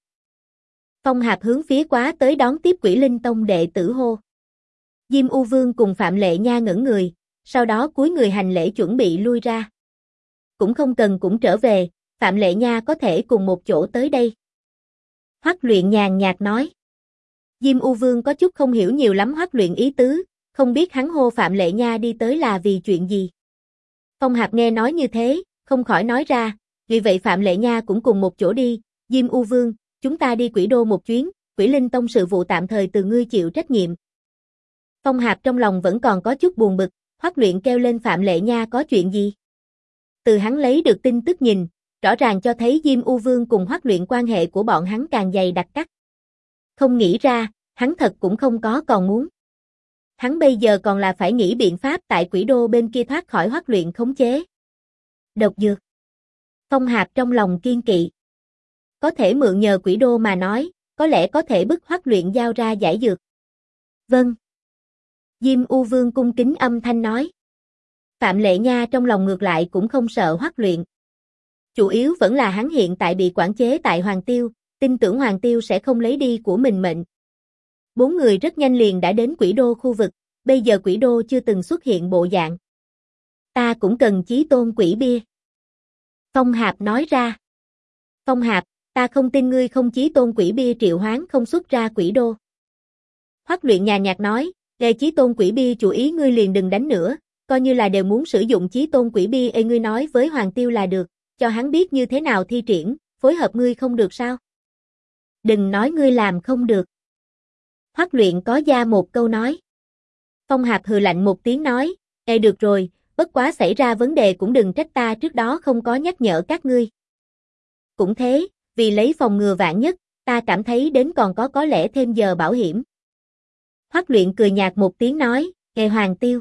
Phong Hạp hướng phía quá tới đón tiếp Quỷ Linh Tông đệ tử hô. Diêm U Vương cùng Phạm Lệ Nha ngẩn người, sau đó cúi người hành lễ chuẩn bị lui ra. Cũng không cần cũng trở về, Phạm Lệ Nha có thể cùng một chỗ tới đây. Hoắc Luyện nhàn nhạt nói. Diêm U Vương có chút không hiểu nhiều lắm Hoắc Luyện ý tứ, không biết hắn hô Phạm Lệ Nha đi tới là vì chuyện gì. Phong Hạp nghe nói như thế, không khỏi nói ra, vì vậy Phạm Lệ Nha cũng cùng một chỗ đi, Diêm U Vương, chúng ta đi Quỷ Đô một chuyến, Quỷ Linh Tông sự vụ tạm thời từ ngươi chịu trách nhiệm. Phong Hạp trong lòng vẫn còn có chút buồn bực, Hoắc Luyện kêu lên Phạm Lệ Nha có chuyện gì. Từ hắn lấy được tin tức nhìn, rõ ràng cho thấy Diêm U Vương cùng Hoắc Luyện quan hệ của bọn hắn càng dày đặc cắt. Không nghĩ ra, hắn thật cũng không có còn muốn. Hắn bây giờ còn là phải nghĩ biện pháp tại Quỷ Đô bên kia thoát khỏi Hoắc Luyện khống chế. Độc dược. Phong Hạp trong lòng kiên kỵ. Có thể mượn nhờ Quỷ Đô mà nói, có lẽ có thể bức Hoắc Luyện giao ra giải dược. Vâng. Diêm U Vương cung kính âm thanh nói. Phạm Lệ Nha trong lòng ngược lại cũng không sợ Hoắc Luyện. Chủ yếu vẫn là hắn hiện tại bị quản chế tại Hoàng Tiêu, tin tưởng Hoàng Tiêu sẽ không lấy đi của mình mệnh. 4 người rất nhanh liền đã đến Quỷ Đô khu vực, bây giờ Quỷ Đô chưa từng xuất hiện bộ dạng. Ta cũng cần chí tôn quỷ bia. Phong Hạp nói ra. Phong Hạp, ta không tin ngươi không chí tôn quỷ bia triệu hoán không xuất ra Quỷ Đô. Hoắc Luyện nhàn nhạt nói, về chí tôn quỷ bia chủ ý ngươi liền đừng đánh nữa, coi như là đều muốn sử dụng chí tôn quỷ bia ngươi nói với Hoàng Tiêu là được, cho hắn biết như thế nào thi triển, phối hợp ngươi không được sao? Đừng nói ngươi làm không được. Hoắc Luyện có ra một câu nói. Phong Hạp hừ lạnh một tiếng nói, được rồi, bất quá xảy ra vấn đề cũng đừng trách ta trước đó không có nhắc nhở các ngươi. Cũng thế, vì lấy phòng ngừa vạn nhất, ta cảm thấy đến còn có lẽ thêm giờ bảo hiểm. Hoắc Luyện cười nhạt một tiếng nói, Hoàng Tiêu.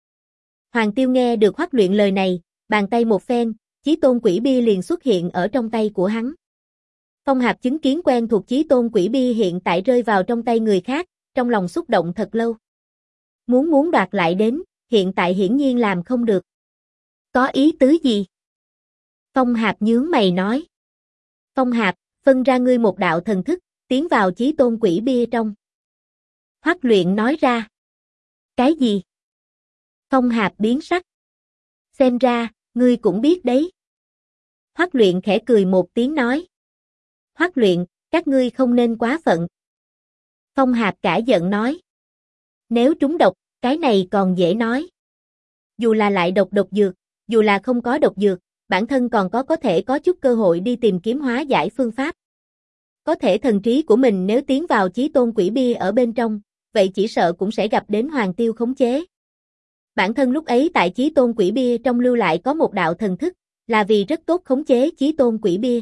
Hoàng Tiêu nghe được Hoắc Luyện lời này, bàn tay một phen, chí tôn quỷ bia liền xuất hiện ở trong tay của hắn. Phong Hạp chứng kiến quen thuộc chí tôn quỷ bia hiện tại rơi vào trong tay người khác, trong lòng xúc động thật lâu. Muốn đoạt lại đến, hiện tại hiển nhiên làm không được. Có ý tứ gì? Phong Hạp nhướng mày nói. Phong Hạp, phân ra ngươi một đạo thần thức, tiến vào chí tôn quỷ bia trong. Hoắc Luyện nói ra. Cái gì? Phong Hạp biến sắc. Xem ra, ngươi cũng biết đấy. Hoắc Luyện khẽ cười một tiếng nói. Hoắc Luyện, các ngươi không nên quá phận. Phong Hạp cả giận nói. Nếu trúng độc, cái này còn dễ nói. Dù là lại độc dược, dù là không có độc dược, bản thân còn có thể có chút cơ hội đi tìm kiếm hóa giải phương pháp. Có thể thần trí của mình nếu tiến vào chí tôn quỷ bia ở bên trong, vậy chỉ sợ cũng sẽ gặp đến Hoàng Tiêu khống chế. Bản thân lúc ấy tại chí tôn quỷ bia trong lưu lại có một đạo thần thức, là vì rất tốt khống chế chí tôn quỷ bia.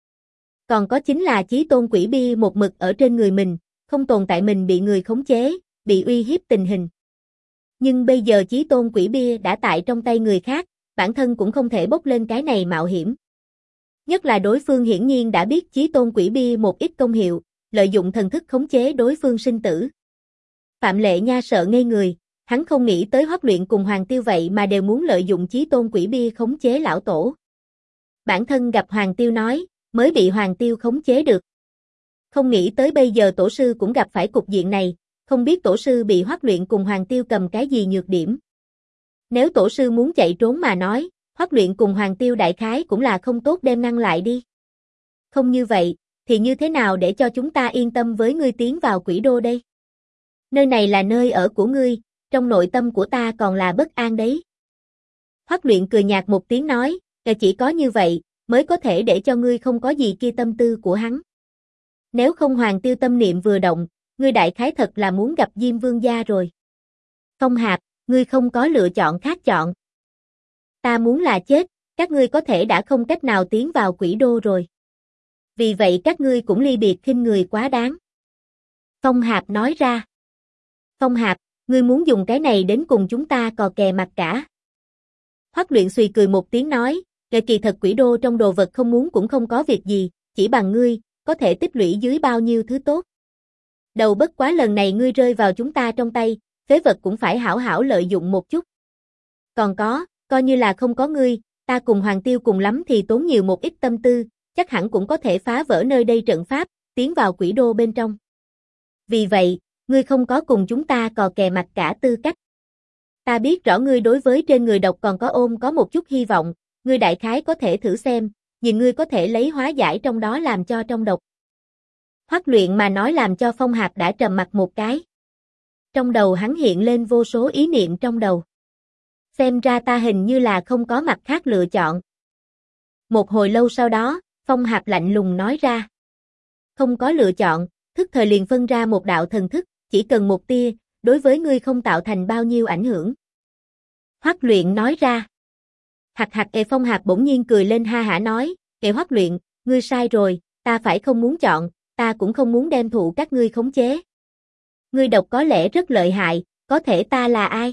Còn có chính là chí tôn quỷ bia một mực ở trên người mình, không tồn tại mình bị người khống chế, bị uy hiếp tình hình. Nhưng bây giờ chí tôn quỷ bia đã tại trong tay người khác, bản thân cũng không thể bốc lên cái này mạo hiểm. Nhất là đối phương hiển nhiên đã biết chí tôn quỷ bia một ít công hiệu, lợi dụng thần thức khống chế đối phương sinh tử. Phạm Lệ Nha sợ ngây người, hắn không nghĩ tới Hoắc Luyện cùng Hoàng Tiêu vậy mà đều muốn lợi dụng chí tôn quỷ bia khống chế lão tổ. Bản thân gặp Hoàng Tiêu nói, mới bị Hoàng Tiêu khống chế được. Không nghĩ tới bây giờ tổ sư cũng gặp phải cục diện này, không biết tổ sư bị Hoắc Luyện cùng Hoàng Tiêu cầm cái gì nhược điểm. Nếu tổ sư muốn chạy trốn mà nói, Hoắc Luyện cùng Hoàng Tiêu đại khái cũng là không tốt đem ngăn lại đi. Không như vậy, thì như thế nào để cho chúng ta yên tâm với ngươi tiến vào Quỷ Đô đây? Nơi này là nơi ở của ngươi, trong nội tâm của ta còn là bất an đấy. Hoắc Luyện cười nhạt một tiếng nói, chỉ có như vậy, mới có thể để cho ngươi không có gì kia tâm tư của hắn. Nếu không Hoàng Tiêu tâm niệm vừa động, ngươi đại khái thật là muốn gặp Diêm Vương gia rồi. Phong Hạp, ngươi không có lựa chọn khác chọn. Ta muốn là chết, các ngươi có thể đã không cách nào tiến vào Quỷ Đô rồi. Vì vậy các ngươi cũng ly biệt khinh người quá đáng. Phong Hạp nói ra. Phong Hạp, ngươi muốn dùng cái này đến cùng chúng ta cò kè mặt cả. Hoắc Luyện xùy cười một tiếng nói, kỳ thật Quỷ Đô trong đồ vật không muốn cũng không có việc gì, chỉ bằng ngươi, có thể tích lũy dưới bao nhiêu thứ tốt. Đầu bất quá lần này ngươi rơi vào chúng ta trong tay, phế vật cũng phải hảo hảo lợi dụng một chút. Còn có, coi như là không có ngươi, ta cùng Hoàng Tiêu cùng lắm thì tốn nhiều một ít tâm tư, chắc hẳn cũng có thể phá vỡ nơi đây trận pháp, tiến vào Quỷ Đô bên trong. Vì vậy, ngươi không có cùng chúng ta cò kè mặt cả tư cách. Ta biết rõ ngươi đối với trên người độc còn có một chút hy vọng, ngươi đại khái có thể thử xem, nhìn ngươi có thể lấy hóa giải trong đó làm cho trong độc. Hoắc Luyện mà nói làm cho Phong Hạp đã trầm mặt một cái. Trong đầu hắn hiện lên vô số ý niệm trong đầu. Xem ra ta hình như là không có mặt khác lựa chọn. Một hồi lâu sau đó, Phong Hạp lạnh lùng nói ra. Không có lựa chọn, thức thời liền phân ra một đạo thần thức, chỉ cần một tia, đối với ngươi không tạo thành bao nhiêu ảnh hưởng. Hoắc Luyện nói ra. Hạc hạc Phong Hạp bỗng nhiên cười lên ha hả nói, Hoắc Luyện, ngươi sai rồi, ta phải không muốn chọn, ta cũng không muốn đem thụ các ngươi khống chế. Ngươi độc có lẽ rất lợi hại, có thể ta là ai?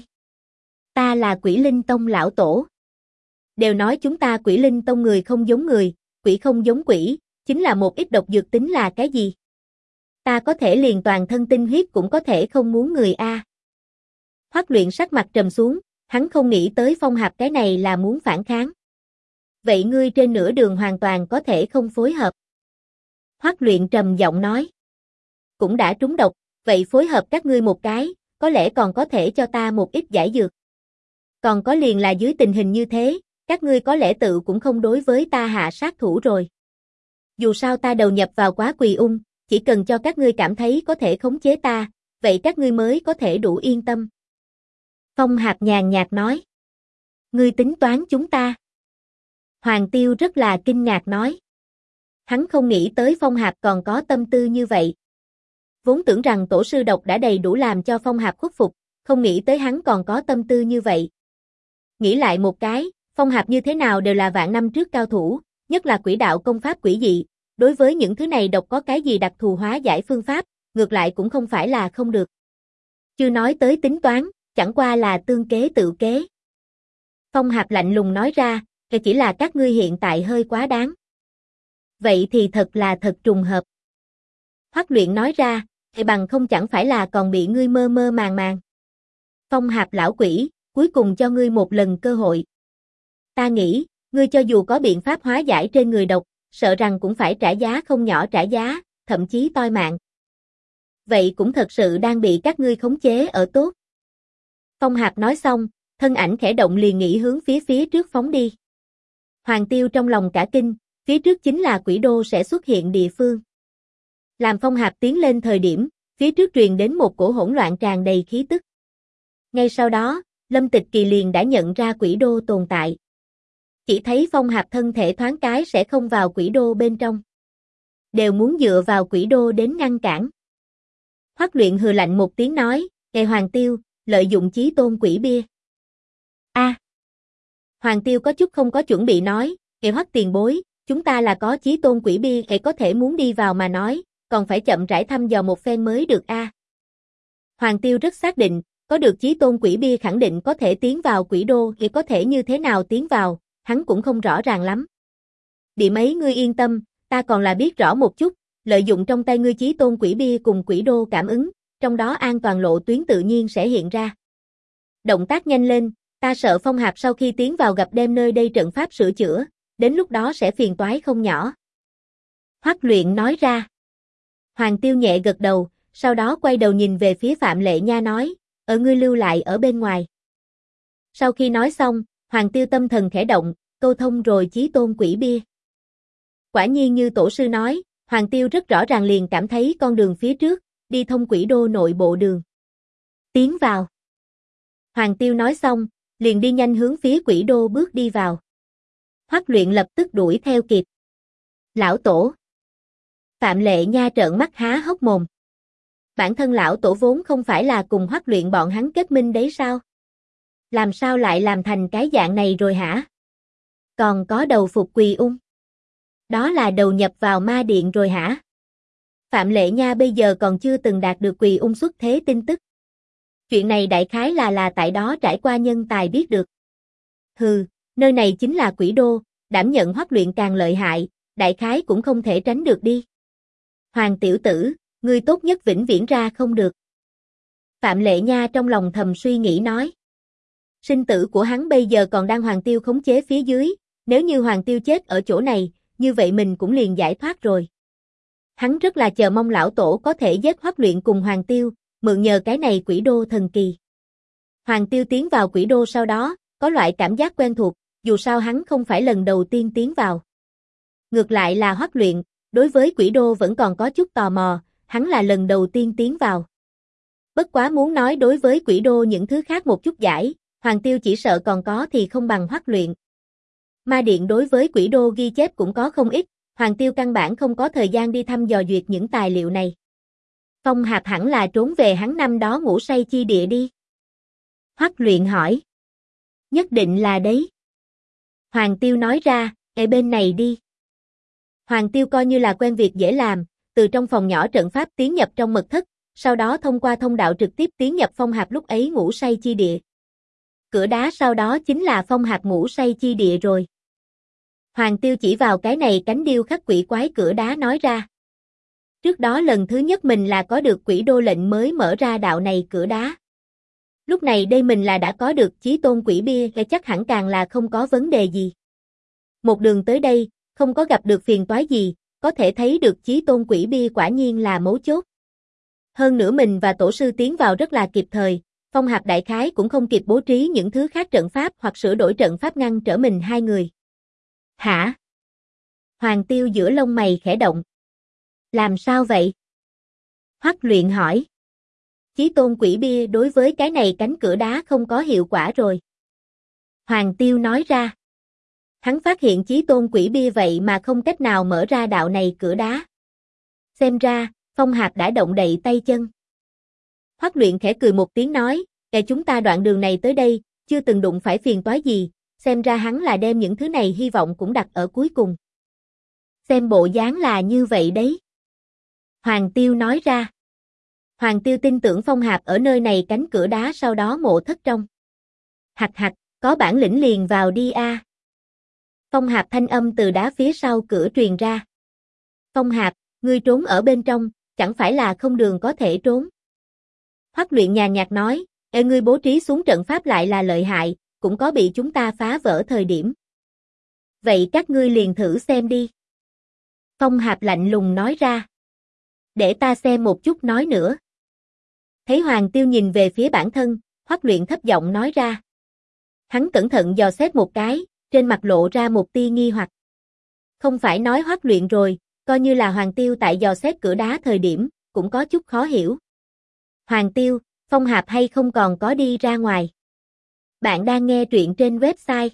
Ta là Quỷ Linh Tông lão tổ. Đều nói chúng ta Quỷ Linh Tông người không giống người, quỷ không giống quỷ, chính là một ít độc dược tính là cái gì? Ta có thể liền toàn thân tinh huyết cũng có thể không muốn người a. Hoắc Luyện sắc mặt trầm xuống, hắn không nghĩ tới Phong Hạp cái này là muốn phản kháng. Vậy ngươi trên nửa đường hoàn toàn có thể không phối hợp. Hoắc Luyện trầm giọng nói. Cũng đã trúng độc, vậy phối hợp các ngươi một cái, có lẽ còn có thể cho ta một ít giải dược. Còn có liền là dưới tình hình như thế, các ngươi có lẽ tự cũng không đối với ta hạ sát thủ rồi. Dù sao ta đầu nhập vào quá Quỳ Ung, chỉ cần cho các ngươi cảm thấy có thể khống chế ta, vậy các ngươi mới có thể đủ yên tâm. Phong Hạp nhàn nhạt nói. Ngươi tính toán chúng ta. Hoàng Tiêu rất là kinh ngạc nói. Hắn không nghĩ tới Phong Hạp còn có tâm tư như vậy. Vốn tưởng rằng tổ sư độc đã đầy đủ làm cho Phong Hạp khuất phục, không nghĩ tới hắn còn có tâm tư như vậy. Nghĩ lại một cái, Phong Hạp như thế nào đều là vạn năm trước cao thủ, nhất là quỷ đạo công pháp quỷ dị, đối với những thứ này độc có cái gì đặc thù hóa giải phương pháp, ngược lại cũng không phải là không được. Chưa nói tới tính toán, chẳng qua là tương kế tự kế. Phong Hạp lạnh lùng nói ra, chỉ là các ngươi hiện tại hơi quá đáng. Vậy thì thật là thật trùng hợp. Hoắc Luyện nói ra, bằng không chẳng phải là còn bị ngươi mơ mơ màng màng. Phong Hạp lão quỷ, cuối cùng cho ngươi một lần cơ hội. Ta nghĩ, ngươi cho dù có biện pháp hóa giải trên người độc, sợ rằng cũng phải trả giá không nhỏ trả giá, thậm chí toi mạng. Vậy cũng thật sự đang bị các ngươi khống chế ở tốt. Phong Hạp nói xong, thân ảnh khẽ động liền nghĩ hướng phía trước phóng đi. Hoàng Tiêu trong lòng cả kinh, phía trước chính là quỷ đô sẽ xuất hiện địa phương. Làm Phong Hạp tiến lên thời điểm, phía trước truyền đến một cổ hỗn loạn tràn đầy khí tức. Ngay sau đó, Lâm Tịch Kỳ liền đã nhận ra quỷ đô tồn tại. Chỉ thấy Phong Hạp thân thể thoáng cái sẽ không vào quỷ đô bên trong. Đều muốn dựa vào quỷ đô đến ngăn cản. Hoắc Luyện hừ lạnh một tiếng nói, Hoàng Tiêu, lợi dụng chí tôn quỷ bia. Hoàng Tiêu có chút không có chuẩn bị nói, Hoắc tiền bối, chúng ta là có chí tôn quỷ bia có thể muốn đi vào mà nói, còn phải chậm rãi thăm dò một phen mới được a. Hoàng Tiêu rất xác định, có được chí tôn quỷ bia khẳng định có thể tiến vào quỷ đô, có thể như thế nào tiến vào, hắn cũng không rõ ràng lắm. Điểm ấy ngươi yên tâm, ta còn là biết rõ một chút, lợi dụng trong tay ngươi chí tôn quỷ bia cùng quỷ đô cảm ứng, trong đó an toàn lộ tuyến tự nhiên sẽ hiện ra. Động tác nhanh lên, ta sợ Phong Hạp sau khi tiến vào gặp đem nơi đây trận pháp sửa chữa, đến lúc đó sẽ phiền toái không nhỏ. Hoắc Luyện nói ra. Hoàng Tiêu nhẹ gật đầu, sau đó quay đầu nhìn về phía Phạm Lệ Nha nói, ngươi lưu lại ở bên ngoài. Sau khi nói xong, Hoàng Tiêu tâm thần khẽ động, câu thông rồi chí tôn quỷ bia. Quả nhiên như tổ sư nói, Hoàng Tiêu rất rõ ràng liền cảm thấy con đường phía trước, đi thông quỷ đô nội bộ đường. Tiến vào. Hoàng Tiêu nói xong, liền đi nhanh hướng phía quỷ đô bước đi vào. Hoắc Luyện lập tức đuổi theo kịp. Lão tổ. Phạm Lệ Nha trợn mắt há hốc mồm. Bản thân lão tổ vốn không phải là cùng Hoắc Luyện bọn hắn kết minh đấy sao? Làm sao lại làm thành cái dạng này rồi hả? Còn có đầu phục Quỳ Ung. Đó là đầu nhập vào ma điện rồi hả? Phạm Lệ Nha bây giờ còn chưa từng đạt được Quỳ Ung xuất thế tin tức. Chuyện này đại khái là tại đó trải qua nhân tài biết được. Hừ, nơi này chính là quỷ đô, đảm nhận Hoắc Luyện càng lợi hại, đại khái cũng không thể tránh được đi. Hoàng tiểu tử, ngươi tốt nhất vĩnh viễn ra không được. Phạm Lệ Nha trong lòng thầm suy nghĩ nói. Sinh tử của hắn bây giờ còn đang Hoàng Tiêu khống chế phía dưới, nếu như Hoàng Tiêu chết ở chỗ này, như vậy mình cũng liền giải thoát rồi. Hắn rất là chờ mong lão tổ có thể giết Hoắc Luyện cùng Hoàng Tiêu, mượn nhờ cái này quỷ đô thần kỳ. Hoàng Tiêu tiến vào quỷ đô sau đó, có loại cảm giác quen thuộc, dù sao hắn không phải lần đầu tiên tiến vào. Ngược lại là Hoắc Luyện, đối với quỷ đô vẫn còn có chút tò mò, hắn là lần đầu tiên tiến vào. Bất quá muốn nói đối với quỷ đô những thứ khác một chút giải, Hoàng Tiêu chỉ sợ còn có thì không bằng Hoắc Luyện. Ma Điện đối với quỷ đô ghi chép cũng có không ít, Hoàng Tiêu căn bản không có thời gian đi thăm dò duyệt những tài liệu này. Phong Hạp hẳn là trốn về hắn năm đó ngủ say chi địa đi. Hoắc Luyện hỏi. Nhất định là đấy. Hoàng Tiêu nói ra, bên này đi. Hoàng Tiêu coi như là quen việc dễ làm, từ trong phòng nhỏ trận pháp tiến nhập trong mật thất, sau đó thông qua thông đạo trực tiếp tiến nhập Phong Hạp lúc ấy ngủ say chi địa. Cửa đá sau đó chính là Phong Hạp ngủ say chi địa rồi. Hoàng Tiêu chỉ vào cái này cánh điêu khắc quỷ quái cửa đá nói ra. Trước đó lần thứ nhất mình là có được quỷ đô lệnh mới mở ra đạo này cửa đá. Lúc này đây mình là đã có được chí tôn quỷ bia, chắc hẳn càng là không có vấn đề gì. Một đường tới đây, không có gặp được phiền toái gì, có thể thấy được chí tôn quỷ bia quả nhiên là mấu chốt. Hơn nữa mình và tổ sư tiến vào rất là kịp thời, Phong Hạp đại khái cũng không kịp bố trí những thứ khác trận pháp hoặc sửa đổi trận pháp ngăn trở mình hai người. Hả? Hoàng Tiêu giữa lông mày khẽ động. Làm sao vậy? Hoắc Luyện hỏi. Chí tôn quỷ bia đối với cái này cánh cửa đá không có hiệu quả rồi. Hoàng Tiêu nói ra. Hắn phát hiện chí tôn quỷ bia vậy mà không cách nào mở ra đạo này cửa đá. Xem ra, Phong Hạp đã động đậy tay chân. Hoắc Luyện khẽ cười một tiếng nói, chúng ta đoạn đường này tới đây, chưa từng đụng phải phiền toái gì, xem ra hắn là đem những thứ này hy vọng cũng đặt ở cuối cùng. Xem bộ dáng là như vậy đấy. Hoàng Tiêu nói ra. Hoàng Tiêu tin tưởng Phong Hạp ở nơi này cánh cửa đá sau đó mộ thất trong. Hạch hạch, có bản lĩnh liền vào đi a. Phong Hạp thanh âm từ đá phía sau cửa truyền ra. Phong Hạp, ngươi trốn ở bên trong, chẳng phải là không đường có thể trốn. Hoắc Luyện nhàn nhạt nói, ngươi bố trí xuống trận pháp lại là lợi hại, cũng có bị chúng ta phá vỡ thời điểm. Vậy các ngươi liền thử xem đi. Phong Hạp lạnh lùng nói ra. Để ta xem một chút nói nữa. Thấy Hoàng Tiêu nhìn về phía bản thân, Hoắc Luyện thấp giọng nói ra. Hắn cẩn thận dò xét một cái, trên mặt lộ ra một tia nghi hoặc. Không phải nói Hoắc Luyện rồi, coi như là Hoàng Tiêu tại dò xét cửa đá thời điểm, cũng có chút khó hiểu. Hoàng Tiêu, Phong Hạp hay không còn có đi ra ngoài? Bạn đang nghe truyện trên website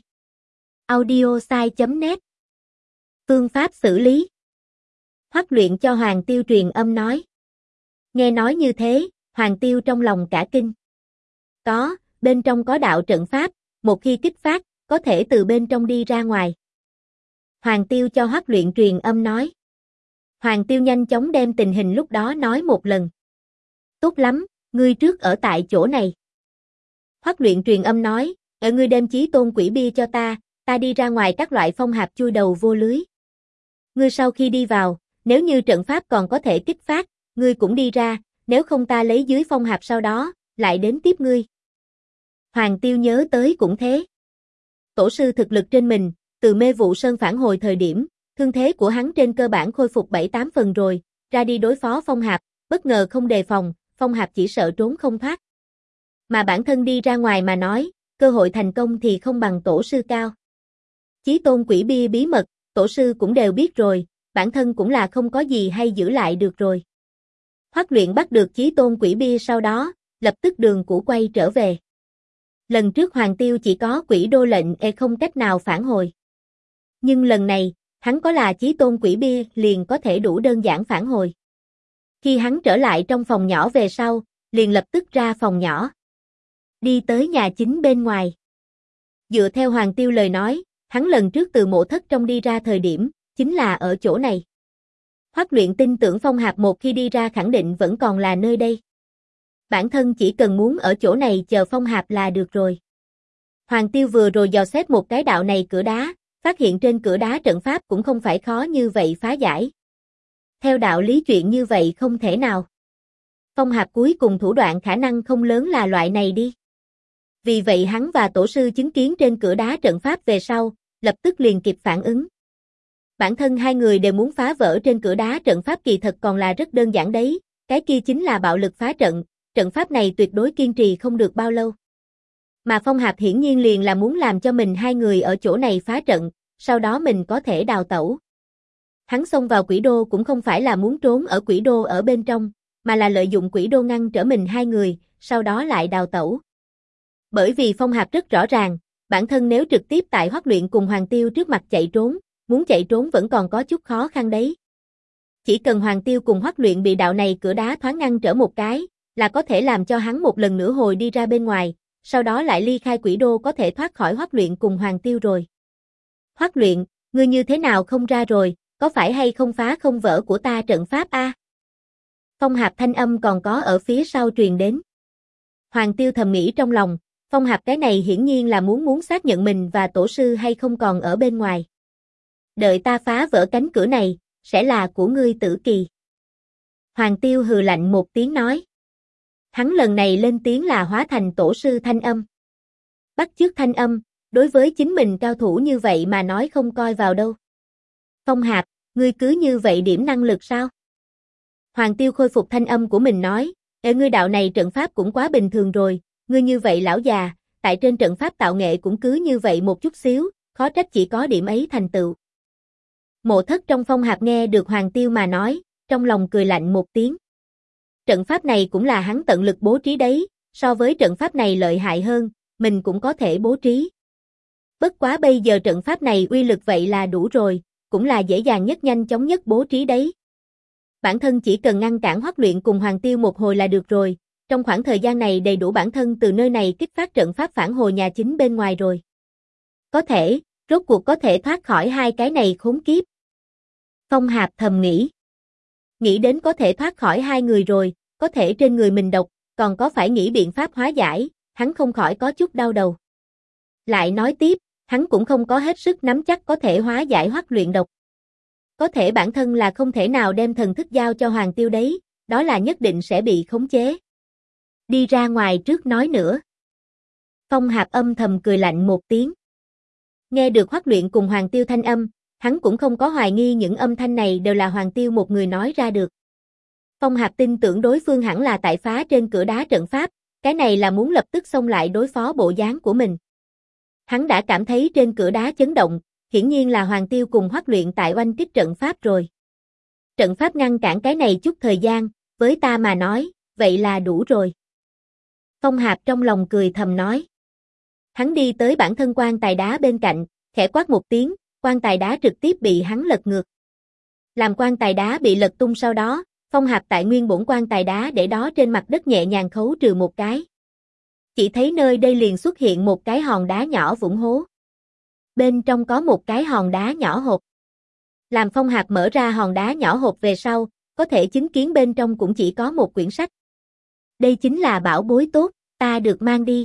audiosai.net. Phương pháp xử lý. Hoắc Luyện cho Hoàng Tiêu truyền âm nói. Nghe nói như thế, Hoàng Tiêu trong lòng cả kinh. Có, bên trong có đạo trận pháp, một khi kích phát, có thể từ bên trong đi ra ngoài. Hoàng Tiêu cho Hoắc Luyện truyền âm nói. Hoàng Tiêu nhanh chóng đem tình hình lúc đó nói một lần. Tốt lắm, ngươi trước ở tại chỗ này. Hoắc Luyện truyền âm nói, ngươi đem chí tôn quỷ bia cho ta đi ra ngoài các loại phong hạp chui đầu vô lưới. Ngươi sau khi đi vào, nếu như trận pháp còn có thể kích phát, ngươi cũng đi ra, nếu không ta lấy dưới phong hạp sau đó, lại đến tiếp ngươi. Hoàng Tiêu nhớ tới cũng thế. Tổ sư thực lực trên mình, từ Mê Vụ Sơn phản hồi thời điểm, thương thế của hắn trên cơ bản khôi phục 7-8 phần rồi, ra đi đối phó phong hạp, bất ngờ không đề phòng, phong hạp chỉ sợ trốn không thoát. Mà bản thân đi ra ngoài mà nói, cơ hội thành công thì không bằng tổ sư cao. Chí tôn quỷ bia bí mật, tổ sư cũng đều biết rồi, bản thân cũng là không có gì hay giữ lại được rồi. Hoắc Luyện bắt được chí tôn quỷ bia sau đó, lập tức đường cũ quay trở về. Lần trước Hoàng Tiêu chỉ có quỷ đô lệnh không cách nào phản hồi. Nhưng lần này, hắn có là chí tôn quỷ bia liền có thể đủ đơn giản phản hồi. Khi hắn trở lại trong phòng nhỏ về sau, liền lập tức ra phòng nhỏ. Đi tới nhà chính bên ngoài. Dựa theo Hoàng Tiêu lời nói, hắn lần trước từ mộ thất trong đi ra thời điểm, chính là ở chỗ này. Hoắc Luyện tin tưởng Phong Hạp một khi đi ra khẳng định vẫn còn là nơi đây. Bản thân chỉ cần muốn ở chỗ này chờ Phong Hạp là được rồi. Hoàng Tiêu vừa rồi dò xét một cái đạo này cửa đá, phát hiện trên cửa đá trận pháp cũng không phải khó như vậy phá giải. Theo đạo lý chuyện như vậy không thể nào. Phong Hạp cuối cùng thủ đoạn khả năng không lớn là loại này đi. Vì vậy hắn và tổ sư chứng kiến trên cửa đá trận pháp về sau, lập tức liền kịp phản ứng. Bản thân hai người đều muốn phá vỡ trên cửa đá trận pháp kỳ thật còn là rất đơn giản đấy, cái kia chính là bạo lực phá trận, trận pháp này tuyệt đối kiên trì không được bao lâu. Mà Phong Hạp hiển nhiên liền là muốn làm cho mình hai người ở chỗ này phá trận, sau đó mình có thể đào tẩu. Hắn xông vào quỷ đô cũng không phải là muốn trốn ở quỷ đô ở bên trong, mà là lợi dụng quỷ đô ngăn trở mình hai người, sau đó lại đào tẩu. Bởi vì Phong Hạp rất rõ ràng, bản thân nếu trực tiếp tại Hoắc Luyện cùng Hoàng Tiêu trước mặt chạy trốn, muốn chạy trốn vẫn còn có chút khó khăn đấy. Chỉ cần Hoàng Tiêu cùng Hoắc Luyện bị đạo này cửa đá thoáng ngăn trở một cái, là có thể làm cho hắn một lần nữa hồi đi ra bên ngoài, sau đó lại ly khai quỷ đô có thể thoát khỏi Hoắc Luyện cùng Hoàng Tiêu rồi. Hoắc Luyện, ngươi như thế nào không ra rồi, có phải hay không phá không vỡ của ta trận pháp a? Phong Hạp thanh âm còn có ở phía sau truyền đến. Hoàng Tiêu thầm nghĩ trong lòng, Phong Hạp cái này hiển nhiên là muốn xác nhận mình và tổ sư hay không còn ở bên ngoài. Đợi ta phá vỡ cánh cửa này, sẽ là của ngươi Tử Kỳ. Hoàng Tiêu hừ lạnh một tiếng nói. Hắn lần này lên tiếng là hóa thành tổ sư thanh âm. Bắt chước thanh âm, đối với chính mình cao thủ như vậy mà nói không coi vào đâu. Phong Hạp, ngươi cứ như vậy điểm năng lực sao? Hoàng Tiêu khôi phục thanh âm của mình nói, ngươi đạo này trận pháp cũng quá bình thường rồi, ngươi như vậy lão già, tại trên trận pháp tạo nghệ cũng cứ như vậy một chút xíu, khó trách chỉ có điểm ấy thành tựu. Mộ Thất trong Phong Hạp nghe được Hoàng Tiêu mà nói, trong lòng cười lạnh một tiếng. Trận pháp này cũng là hắn tận lực bố trí đấy, so với trận pháp này lợi hại hơn, mình cũng có thể bố trí. Bất quá bây giờ trận pháp này uy lực vậy là đủ rồi, cũng là dễ dàng nhất nhanh chóng nhất bố trí đấy. Bản thân chỉ cần ngăn cản Hoắc Luyện cùng Hoàng Tiêu một hồi là được rồi, trong khoảng thời gian này đầy đủ bản thân từ nơi này kích phát trận pháp phản hồi nhà chính bên ngoài rồi. Có thể, rốt cuộc có thể thoát khỏi hai cái này khốn kiếp. Phong Hạp thầm nghĩ. Nghĩ đến có thể thoát khỏi hai người rồi, có thể trên người mình độc, còn có phải nghĩ biện pháp hóa giải, hắn không khỏi có chút đau đầu. Lại nói tiếp, hắn cũng không có hết sức nắm chắc có thể hóa giải Hoắc Luyện độc. Có thể bản thân là không thể nào đem thần thức giao cho Hoàng Tiêu đấy, đó là nhất định sẽ bị khống chế. Đi ra ngoài trước nói nữa. Phong Hạp âm thầm cười lạnh một tiếng. Nghe được Hoắc Luyện cùng Hoàng Tiêu thanh âm, hắn cũng không có hoài nghi những âm thanh này đều là Hoàng Tiêu một người nói ra được. Phong Hạp tin tưởng đối phương hẳn là tại phá trên cửa đá trận pháp, cái này là muốn lập tức xông lại đối phó bộ dáng của mình. Hắn đã cảm thấy trên cửa đá chấn động, hiển nhiên là Hoàng Tiêu cùng Hoắc Luyện tại oanh kích trận pháp rồi. Trận pháp ngăn cản cái này chút thời gian, với ta mà nói, vậy là đủ rồi. Phong Hạp trong lòng cười thầm nói. Hắn đi tới bản thân quan tài đá bên cạnh, khẽ quát một tiếng, quan tài đá trực tiếp bị hắn lật ngược. Làm quan tài đá bị lật tung sau đó, Phong Hạp tại nguyên bổn quan tài đá để đó trên mặt đất nhẹ nhàng khấu trừ một cái. Chỉ thấy nơi đây liền xuất hiện một cái hòn đá nhỏ vũng hố. Bên trong có một cái hòn đá nhỏ hộp. Làm Phong Hạp mở ra hòn đá nhỏ hộp về sau, có thể chứng kiến bên trong cũng chỉ có một quyển sách. Đây chính là bảo bối tốt, ta được mang đi.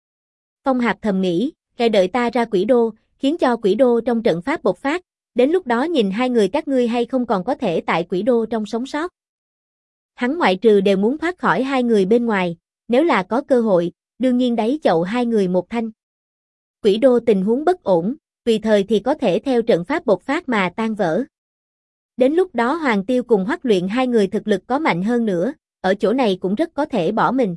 Phong Hạp thầm nghĩ, kẻ đợi ta ra quỷ đô, khiến cho quỷ đô trong trận pháp bộc phát, đến lúc đó nhìn hai người các ngươi hay không còn có thể tại quỷ đô trong sống sót. Hắn ngoại trừ đều muốn thoát khỏi hai người bên ngoài, nếu là có cơ hội, đương nhiên đáy chậu hai người một thanh. Quỷ đô tình huống bất ổn, tùy thời thì có thể theo trận pháp bộc phát mà tan vỡ. Đến lúc đó Hoàng Tiêu cùng Hoắc Luyện hai người thực lực có mạnh hơn nữa, ở chỗ này cũng rất có thể bỏ mình.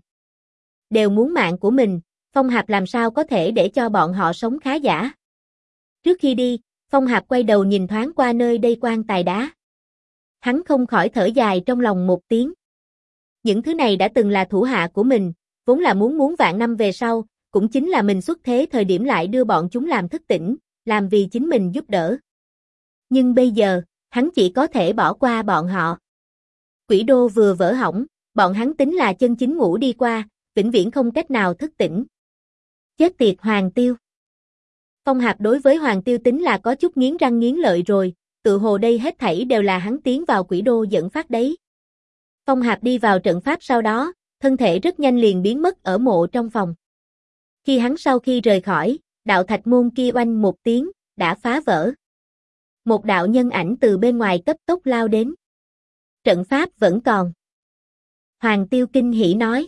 Đều muốn mạng của mình, Phong Hạp làm sao có thể để cho bọn họ sống khá giả. Trước khi đi, Phong Hạp quay đầu nhìn thoáng qua nơi đây quan tài đá. Hắn không khỏi thở dài trong lòng một tiếng. Những thứ này đã từng là thủ hạ của mình, vốn là muốn vạn năm về sau, cũng chính là mình xuất thế thời điểm lại đưa bọn chúng làm thức tỉnh, làm vì chính mình giúp đỡ. Nhưng bây giờ, hắn chỉ có thể bỏ qua bọn họ. Quỷ đô vừa vỡ hỏng, bọn hắn tính là chân chính ngủ đi qua, vĩnh viễn không cách nào thức tỉnh. Chết tiệt Hoàng Tiêu. Phong Hạp đối với Hoàng Tiêu tính là có chút nghiến răng nghiến lợi rồi, tự hồ đây hết thảy đều là hắn tiến vào quỷ đô dẫn phát đấy. Phong Hạp đi vào trận pháp sau đó, thân thể rất nhanh liền biến mất ở mộ trong phòng. Khi hắn sau khi rời khỏi, đạo thạch môn kia oanh một tiếng, đã phá vỡ. Một đạo nhân ảnh từ bên ngoài cấp tốc lao đến. Trận pháp vẫn còn. Hoàng Tiêu kinh hỉ nói.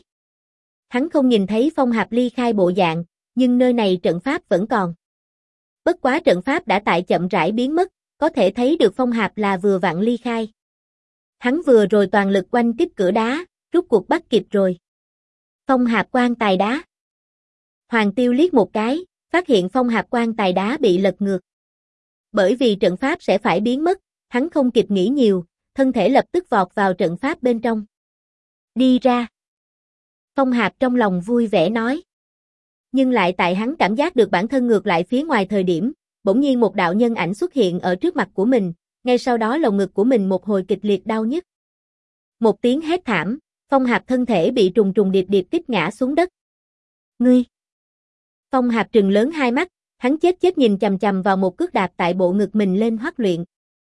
Hắn không nhìn thấy Phong Hạp ly khai bộ dạng, nhưng nơi này trận pháp vẫn còn. Bất quá trận pháp đã tại chậm rãi biến mất, có thể thấy được Phong Hạp là vừa vặn ly khai. Hắn vừa rồi toàn lực oanh kích cửa đá, rút cuộc bắt kịp rồi. Phong Hạp quan tài đá. Hoàng Tiêu liếc một cái, phát hiện Phong Hạp quan tài đá bị lật ngược. Bởi vì trận pháp sẽ phải biến mất, hắn không kịp nghĩ nhiều, thân thể lập tức vọt vào trận pháp bên trong. Đi ra. Phong Hạp trong lòng vui vẻ nói. Nhưng lại tại hắn cảm giác được bản thân ngược lại phía ngoài thời điểm, bỗng nhiên một đạo nhân ảnh xuất hiện ở trước mặt của mình, ngay sau đó lồng ngực của mình một hồi kịch liệt đau nhức. Một tiếng hét thảm, Phong Hạp thân thể bị trùng trùng điệp điệp kích ngã xuống đất. Ngươi! Phong Hạp trừng lớn hai mắt, hắn chết nhìn chằm chằm vào một cước đạp tại bộ ngực mình lên Hoắc Luyện.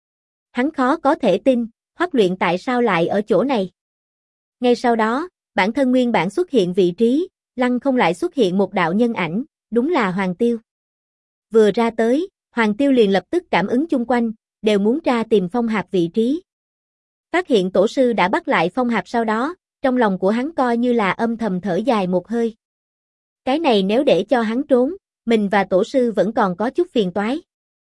Hắn khó có thể tin, Hoắc Luyện tại sao lại ở chỗ này. Ngay sau đó, bản thân nguyên bản xuất hiện vị trí, lăng không lại xuất hiện một đạo nhân ảnh, đúng là Hoàng Tiêu. Vừa ra tới, Hoàng Tiêu liền lập tức cảm ứng chung quanh, đều muốn ra tìm Phong Hạp vị trí. Phát hiện tổ sư đã bắt lại Phong Hạp sau đó, trong lòng của hắn coi như là âm thầm thở dài một hơi. Cái này nếu để cho hắn trốn, mình và tổ sư vẫn còn có chút phiền toái.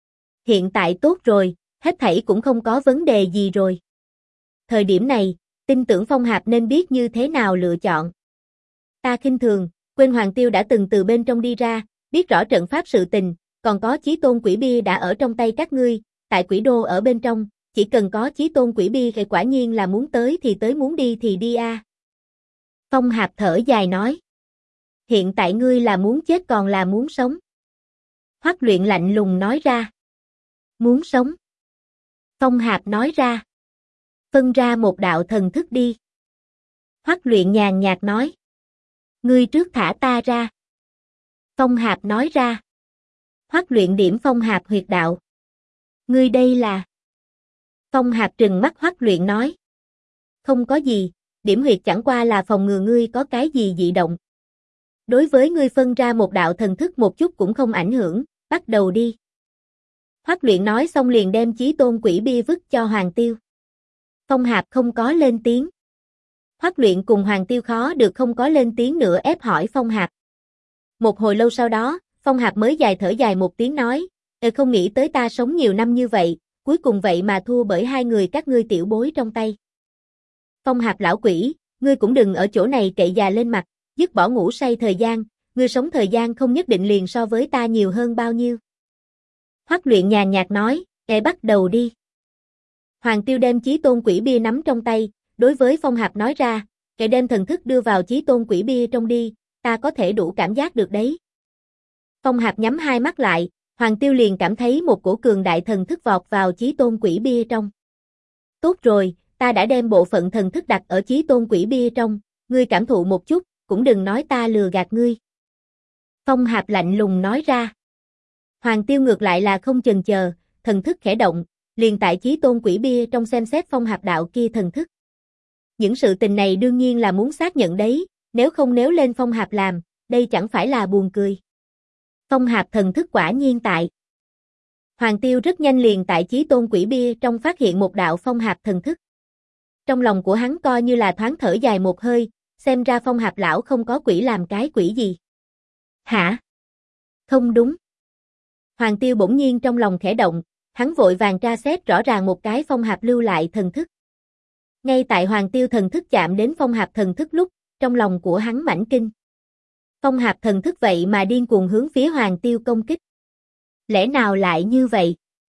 Hiện tại tốt rồi, hết thảy cũng không có vấn đề gì rồi. Thời điểm này, tin tưởng Phong Hạp nên biết như thế nào lựa chọn. Ta khinh thường, quên Hoàng Tiêu đã từng từ bên trong đi ra, biết rõ trận pháp sự tình, còn có chí tôn quỷ bia đã ở trong tay các ngươi, tại quỷ đô ở bên trong, chỉ cần có chí tôn quỷ bia thì quả nhiên là muốn tới thì tới, muốn đi thì đi a. Phong Hạp thở dài nói. Hiện tại ngươi là muốn chết còn là muốn sống? Hoắc Luyện lạnh lùng nói ra. Muốn sống. Phong Hạp nói ra. Phân ra một đạo thần thức đi. Hoắc Luyện nhàn nhạt nói. Ngươi trước thả ta ra. Phong Hạp nói ra. Hoắc Luyện điểm Phong Hạp huyệt đạo. Ngươi đây là... Phong Hạp trừng mắt Hoắc Luyện nói. Không có gì, điểm huyệt chẳng qua là phòng ngừa ngươi có cái gì dị động. Đối với ngươi phân ra một đạo thần thức một chút cũng không ảnh hưởng, bắt đầu đi. Hoắc Luyện nói xong liền đem chí tôn quỷ bia vứt cho Hoàng Tiêu. Phong Hạp không có lên tiếng. Hoắc Luyện cùng Hoàng Tiêu khó được không có lên tiếng nữa ép hỏi Phong Hạp. Một hồi lâu sau đó, Phong Hạp mới thở dài một tiếng nói, không nghĩ tới ta sống nhiều năm như vậy, cuối cùng vậy mà thua bởi hai người các ngươi tiểu bối trong tay. Phong Hạp lão quỷ, ngươi cũng đừng ở chỗ này cậy già lên mặt, dứt bỏ ngủ say thời gian, ngươi sống thời gian không nhất định liền so với ta nhiều hơn bao nhiêu. Hoắc Luyện nhàn nhạt nói, bắt đầu đi. Hoàng Tiêu đem chí tôn quỷ bia nắm trong tay, đối với Phong Hạp nói ra, đem thần thức đưa vào chí tôn quỷ bia trong đi, ta có thể đủ cảm giác được đấy. Phong Hạp nhắm hai mắt lại, Hoàng Tiêu liền cảm thấy một cổ cường đại thần thức vọt vào chí tôn quỷ bia trong. Tốt rồi, ta đã đem bộ phận thần thức đặt ở chí tôn quỷ bia trong, ngươi cảm thụ một chút, cũng đừng nói ta lừa gạt ngươi. Phong Hạp lạnh lùng nói ra. Hoàng Tiêu ngược lại là không chần chờ, thần thức khẽ động, liền tại chí tôn quỷ bia trong xem xét Phong Hạp đạo kia thần thức. Những sự tình này đương nhiên là muốn xác nhận đấy, nếu không nếu lên Phong Hạp làm, đây chẳng phải là buồn cười. Phong Hạp thần thức quả nhiên tại. Hoàng Tiêu rất nhanh liền tại chí tôn quỷ bia trong phát hiện một đạo Phong Hạp thần thức. Trong lòng của hắn coi như là thoáng thở dài một hơi, xem ra Phong Hạp lão không có quỷ làm cái quỷ gì. Hả? Không đúng. Hoàng Tiêu bỗng nhiên trong lòng khẽ động, hắn vội vàng tra xét rõ ràng một cái Phong Hạp lưu lại thần thức. Ngay tại Hoàng Tiêu thần thức chạm đến Phong Hạp thần thức lúc, trong lòng của hắn mãnh kinh. Phong Hạp thần thức vậy mà điên cuồng hướng phía Hoàng Tiêu công kích. Lẽ nào lại như vậy?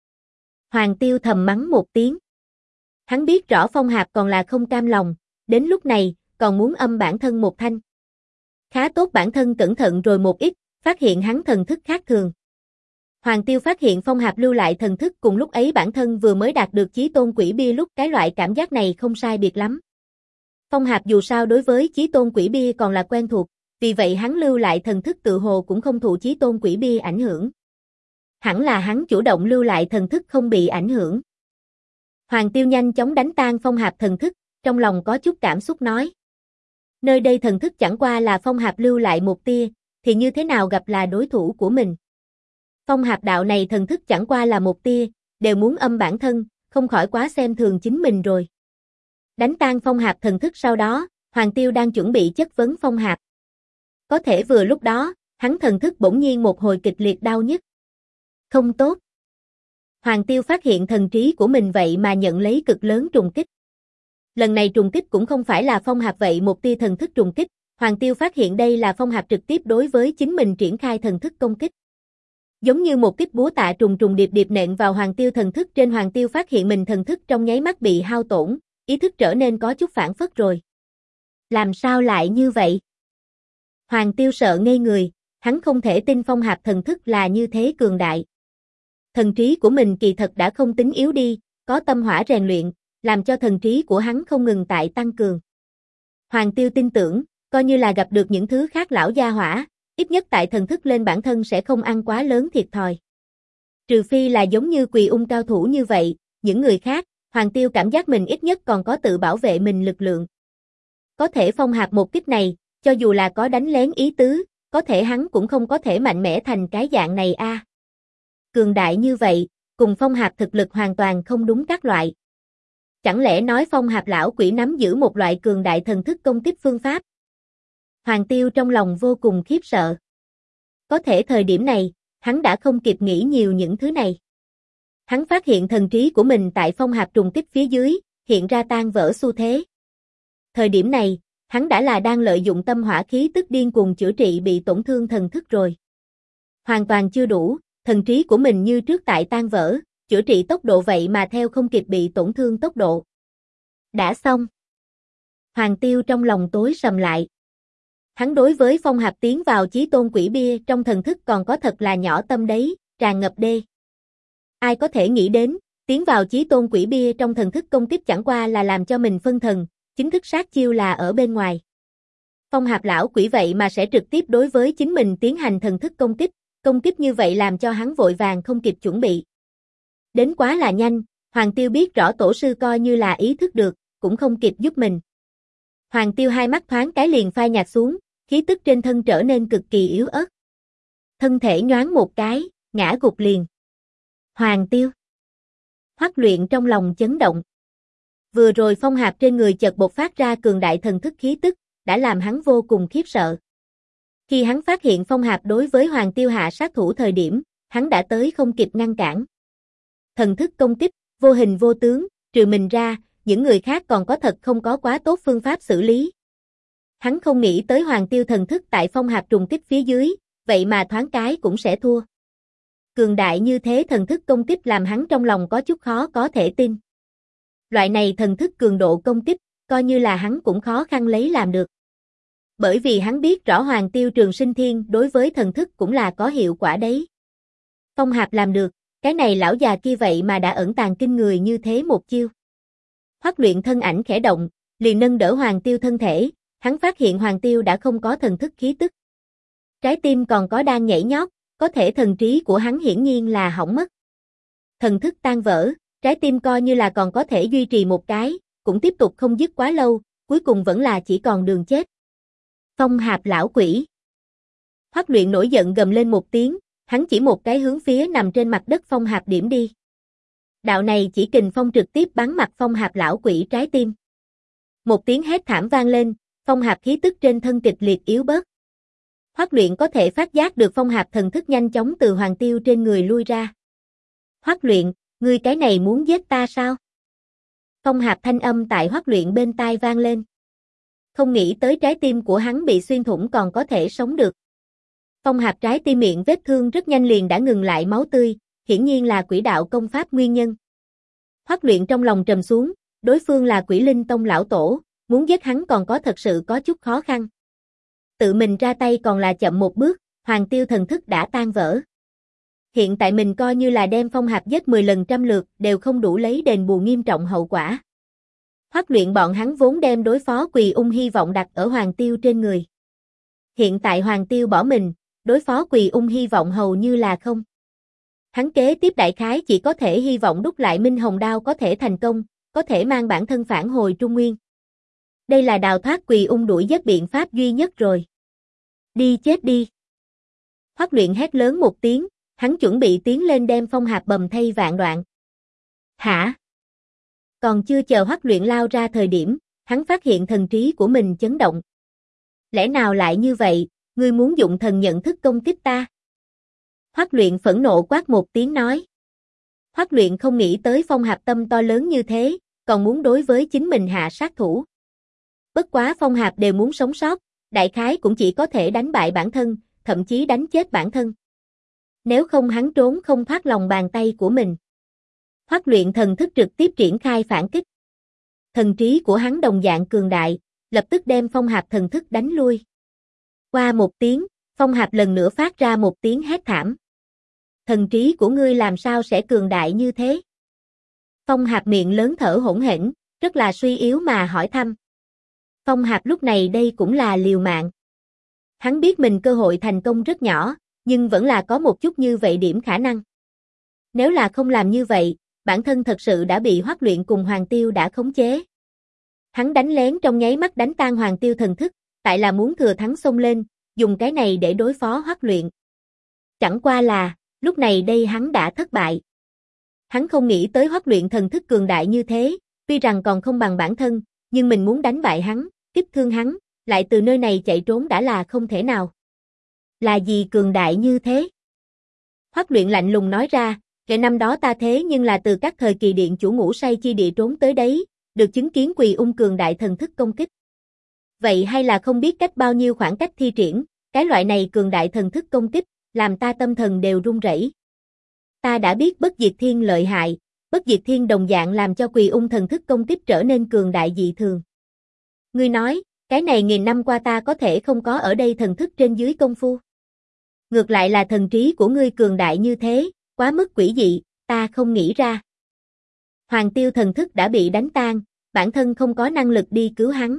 Hoàng Tiêu thầm mắng một tiếng. Hắn biết rõ Phong Hạp còn là không cam lòng, đến lúc này, còn muốn âm bản thân một thanh. Khá tốt bản thân cẩn thận rồi một ít, phát hiện hắn thần thức khác thường. Hoàng Tiêu phát hiện Phong Hạp lưu lại thần thức cùng lúc ấy bản thân vừa mới đạt được chí tôn quỷ bia lúc cái loại cảm giác này không sai biệt lắm. Phong Hạp dù sao đối với chí tôn quỷ bia còn là quen thuộc, vì vậy hắn lưu lại thần thức tự hồ cũng không thụ chí tôn quỷ bia ảnh hưởng. Hẳn là hắn chủ động lưu lại thần thức không bị ảnh hưởng. Hoàng Tiêu nhanh chóng đánh tan Phong Hạp thần thức, trong lòng có chút cảm xúc nói. Nơi đây thần thức chẳng qua là Phong Hạp lưu lại một tia, thì như thế nào gặp là đối thủ của mình. Phong Hạp đạo này thần thức chẳng qua là một tia, đều muốn âm bản thân, không khỏi quá xem thường chính mình rồi. Đánh tan Phong Hạp thần thức sau đó, Hoàng Tiêu đang chuẩn bị chất vấn Phong Hạp. Có thể vừa lúc đó, hắn thần thức bỗng nhiên một hồi kịch liệt đau nhức. Không tốt. Hoàng Tiêu phát hiện thần trí của mình vậy mà nhận lấy cực lớn trùng kích. Lần này trùng kích cũng không phải là Phong Hạp vậy một tia thần thức trùng kích, Hoàng Tiêu phát hiện đây là Phong Hạp trực tiếp đối với chính mình triển khai thần thức công kích. Giống như một kích búa tạ trùng trùng điệp điệp nện vào Hoàng Tiêu thần thức trên. Hoàng Tiêu phát hiện mình thần thức trong nháy mắt bị hao tổn, ý thức trở nên có chút phản phất rồi. Làm sao lại như vậy? Hoàng Tiêu sợ ngây người, hắn không thể tin Phong Hạp thần thức là như thế cường đại. Thần trí của mình kỳ thật đã không tính yếu đi, có tâm hỏa rèn luyện, làm cho thần trí của hắn không ngừng tại tăng cường. Hoàng Tiêu tin tưởng, coi như là gặp được những thứ khác lão gia hỏa, ít nhất tại thần thức lên bản thân sẽ không ăn quá lớn thiệt thòi. Trừ phi là giống như Quỳ Ung cao thủ như vậy, những người khác, Hoàng Tiêu cảm giác mình ít nhất còn có tự bảo vệ mình lực lượng. Có thể Phong Hạp một kích này, cho dù là có đánh lén ý tứ, có thể hắn cũng không có thể mạnh mẽ thành cái dạng này a. Cường đại như vậy, cùng Phong Hạp thực lực hoàn toàn không đúng các loại. Chẳng lẽ nói Phong Hạp lão quỷ nắm giữ một loại cường đại thần thức công kích phương pháp? Hoàng Tiêu trong lòng vô cùng khiếp sợ. Có thể thời điểm này, hắn đã không kịp nghĩ nhiều những thứ này. Hắn phát hiện thần trí của mình tại Phong Hạp trùng kích phía dưới, hiện ra tan vỡ xu thế. Thời điểm này, hắn đã là đang lợi dụng tâm hỏa khí tức điên cuồng chữa trị bị tổn thương thần thức rồi. Hoàn toàn chưa đủ, thần trí của mình như trước tại tan vỡ, chữa trị tốc độ vậy mà theo không kịp bị tổn thương tốc độ. Đã xong. Hoàng Tiêu trong lòng tối sầm lại. Hắn đối với Phong Hạp tiến vào chí tôn quỷ bia trong thần thức còn có thật là nhỏ tâm đấy, tràn ngập đê. Ai có thể nghĩ đến, tiến vào chí tôn quỷ bia trong thần thức công kích chẳng qua là làm cho mình phân thần, chính thức sát chiêu là ở bên ngoài. Phong Hạp lão quỷ vậy mà sẽ trực tiếp đối với chính mình tiến hành thần thức công kích như vậy làm cho hắn vội vàng không kịp chuẩn bị. Đến quá là nhanh, Hoàng Tiêu biết rõ tổ sư coi như là ý thức được, cũng không kịp giúp mình. Hoàng Tiêu hai mắt thoáng cái liền phai nhạt xuống, khí tức trên thân trở nên cực kỳ yếu ớt. Thân thể nhoáng một cái, ngã gục liền. Hoàng Tiêu. Hoắc Luyện trong lòng chấn động. Vừa rồi Phong Hạp trên người chợt bộc phát ra cường đại thần thức khí tức, đã làm hắn vô cùng khiếp sợ. Khi hắn phát hiện Phong Hạp đối với Hoàng Tiêu hạ sát thủ thời điểm, hắn đã tới không kịp ngăn cản. Thần thức công kích, vô hình vô tướng, trừ mình ra, những người khác còn có thật không có quá tốt phương pháp xử lý. Hắn không nghĩ tới Hoàng Tiêu thần thức tại Phong Hạp trùng kích phía dưới, vậy mà thoáng cái cũng sẽ thua. Cường đại như thế thần thức công kích làm hắn trong lòng có chút khó có thể tin. Loại này thần thức cường độ công kích, coi như là hắn cũng khó khăn lấy làm được. Bởi vì hắn biết rõ Hoàng Tiêu Trường Sinh Thiên đối với thần thức cũng là có hiệu quả đấy. Phong Hạp làm được, cái này lão già kia vậy mà đã ẩn tàng kinh người như thế một chiêu. Hoắc Luyện thân ảnh khẽ động, liền nâng đỡ Hoàng Tiêu thân thể, hắn phát hiện Hoàng Tiêu đã không có thần thức khí tức. Trái tim còn có đang nhảy nhót, có thể thần trí của hắn hiển nhiên là hỏng mất. Thần thức tan vỡ, trái tim coi như là còn có thể duy trì một cái, cũng tiếp tục không dứt quá lâu, cuối cùng vẫn là chỉ còn đường chết. Phong Hạp lão quỷ. Hoắc Luyện nổi giận gầm lên một tiếng, hắn chỉ một cái hướng phía nằm trên mặt đất Phong Hạp điểm đi. Đạo này chỉ kình phong trực tiếp bắn mặt Phong Hạp lão quỷ trái tim. Một tiếng hét thảm vang lên, Phong Hạp khí tức trên thân kịch liệt yếu bớt. Hoắc Luyện có thể phát giác được Phong Hạp thần thức nhanh chóng từ Hoàng Tiêu trên người lui ra. Hoắc Luyện, ngươi cái này muốn giết ta sao? Phong Hạp thanh âm tại Hoắc Luyện bên tai vang lên. Không nghĩ tới trái tim của hắn bị xuyên thủng còn có thể sống được. Phong Hạp trái tim miệng vết thương rất nhanh liền đã ngừng lại máu tươi, hiển nhiên là quỷ đạo công pháp nguyên nhân. Hoắc Luyện trong lòng trầm xuống, đối phương là Quỷ Linh Tông lão tổ, muốn giết hắn còn có thật sự có chút khó khăn. Tự mình ra tay còn là chậm một bước, Hoàng Tiêu thần thức đã tan vỡ. Hiện tại mình coi như là đem Phong Hạp giết 10 lần trăm lượt đều không đủ lấy đền bù nghiêm trọng hậu quả. Hoắc Luyện bọn hắn vốn đem đối phó Quỳ Ung hy vọng đặt ở Hoàng Tiêu trên người. Hiện tại Hoàng Tiêu bỏ mình, đối phó Quỳ Ung hy vọng hầu như là không. Hắn kế tiếp đại khái chỉ có thể hy vọng đúc lại Minh Hồng Đao có thể thành công, có thể mang bản thân phản hồi Trung Nguyên. Đây là đào thoát Quỳ Ung đuổi giết biện pháp duy nhất rồi. Đi chết đi. Hoắc Luyện hét lớn một tiếng, hắn chuẩn bị tiến lên đem Phong Hạp bầm thây vạn đoạn. Hả? Còn chưa chờ Hoắc Luyện lao ra thời điểm, hắn phát hiện thần trí của mình chấn động. Lẽ nào lại như vậy, ngươi muốn dụng thần nhận thức công kích ta? Hoắc Luyện phẫn nộ quát một tiếng nói. Hoắc Luyện không nghĩ tới Phong Hạp tâm to lớn như thế, còn muốn đối với chính mình hạ sát thủ. Bất quá Phong Hạp đều muốn sống sót, đại khái cũng chỉ có thể đánh bại bản thân, thậm chí đánh chết bản thân. Nếu không hắn trốn không thoát lòng bàn tay của mình. Hoắc Luyện thần thức trực tiếp triển khai phản kích. Thần trí của hắn đồng dạng cường đại, lập tức đem Phong Hạp thần thức đánh lui. Qua một tiếng, Phong Hạp lần nữa phát ra một tiếng hét thảm. Thần trí của ngươi làm sao sẽ cường đại như thế? Phong Hạp miệng lớn thở hổn hển, rất là suy yếu mà hỏi thăm. Phong Hạp lúc này đây cũng là liều mạng. Hắn biết mình cơ hội thành công rất nhỏ, nhưng vẫn là có một chút như vậy điểm khả năng. Nếu là không làm như vậy, bản thân thật sự đã bị Hoắc Luyện cùng Hoàng Tiêu đã khống chế. Hắn đánh lén trong nháy mắt đánh tan Hoàng Tiêu thần thức, tại là muốn thừa thắng xông lên, dùng cái này để đối phó Hoắc Luyện. Chẳng qua là, lúc này đây hắn đã thất bại. Hắn không nghĩ tới Hoắc Luyện thần thức cường đại như thế, tuy rằng còn không bằng bản thân, nhưng mình muốn đánh bại hắn, kích thương hắn, lại từ nơi này chạy trốn đã là không thể nào. Là gì cường đại như thế? Hoắc Luyện lạnh lùng nói ra, kể năm đó ta thế nhưng là từ các thời kỳ điện chủ ngủ say chi địa trốn tới đấy, được chứng kiến Quỳ Ung cường đại thần thức công kích. Vậy hay là không biết cách bao nhiêu khoảng cách thi triển, cái loại này cường đại thần thức công kích, làm ta tâm thần đều run rẩy. Ta đã biết Bất Diệt Thiên lợi hại, Bất Diệt Thiên đồng dạng làm cho Quỳ Ung thần thức công kích trở nên cường đại dị thường. Ngươi nói, cái này nghìn năm qua ta có thể không có ở đây thần thức trên dưới công phu. Ngược lại là thần trí của ngươi cường đại như thế, quá mức quỷ dị, ta không nghĩ ra. Hoàng Tiêu thần thức đã bị đánh tan, bản thân không có năng lực đi cứu hắn.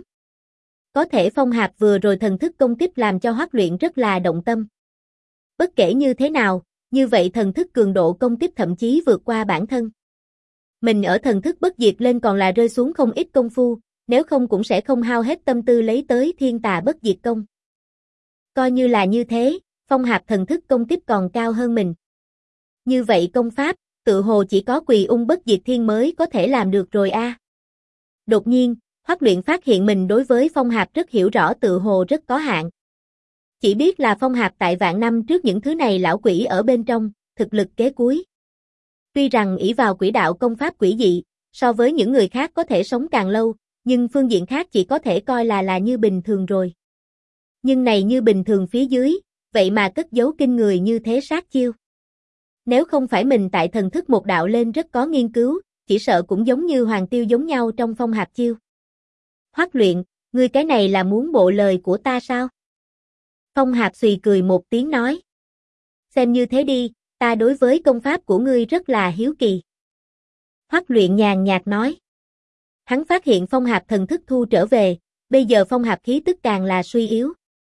Có thể Phong Hạp vừa rồi thần thức công kích làm cho Hoắc Luyện rất là động tâm. Bất kể như thế nào, như vậy thần thức cường độ công kích thậm chí vượt qua bản thân. Mình ở thần thức bất diệt lên còn là rơi xuống không ít công phu, nếu không cũng sẽ không hao hết tâm tư lấy tới Thiên Tà Bất Diệt Công. Coi như là như thế, Phong Hạp thần thức công kích còn cao hơn mình. Như vậy công pháp, tự hồ chỉ có Quỳ Ung Bất Diệt Thiên mới có thể làm được rồi a. Đột nhiên, Hoắc Luyện phát hiện mình đối với Phong Hạp rất hiểu rõ tự hồ rất có hạn. Chỉ biết là Phong Hạp tại vạn năm trước những thứ này lão quỷ ở bên trong, thực lực kế cuối. Tuy rằng ỷ vào quỷ đạo công pháp quỷ dị, so với những người khác có thể sống càng lâu, nhưng phương diện khác chỉ có thể coi là như bình thường rồi. Nhưng này như bình thường phía dưới, vậy mà cất giấu kinh người như thế sát chiêu. Nếu không phải mình tại thần thức một đạo lên rất có nghiên cứu, chỉ sợ cũng giống như Hoàng Tiêu giống nhau trong Phong Hạp chiêu. Hoắc Luyện, ngươi cái này là muốn bộ lời của ta sao? Phong Hạp xùy cười một tiếng nói. Xem như thế đi, ta đối với công pháp của ngươi rất là hiếu kỳ. Hoắc Luyện nhàn nhạt nói. Hắn phát hiện Phong Hạp thần thức thu trở về, bây giờ Phong Hạp khí tức càng là suy yếu.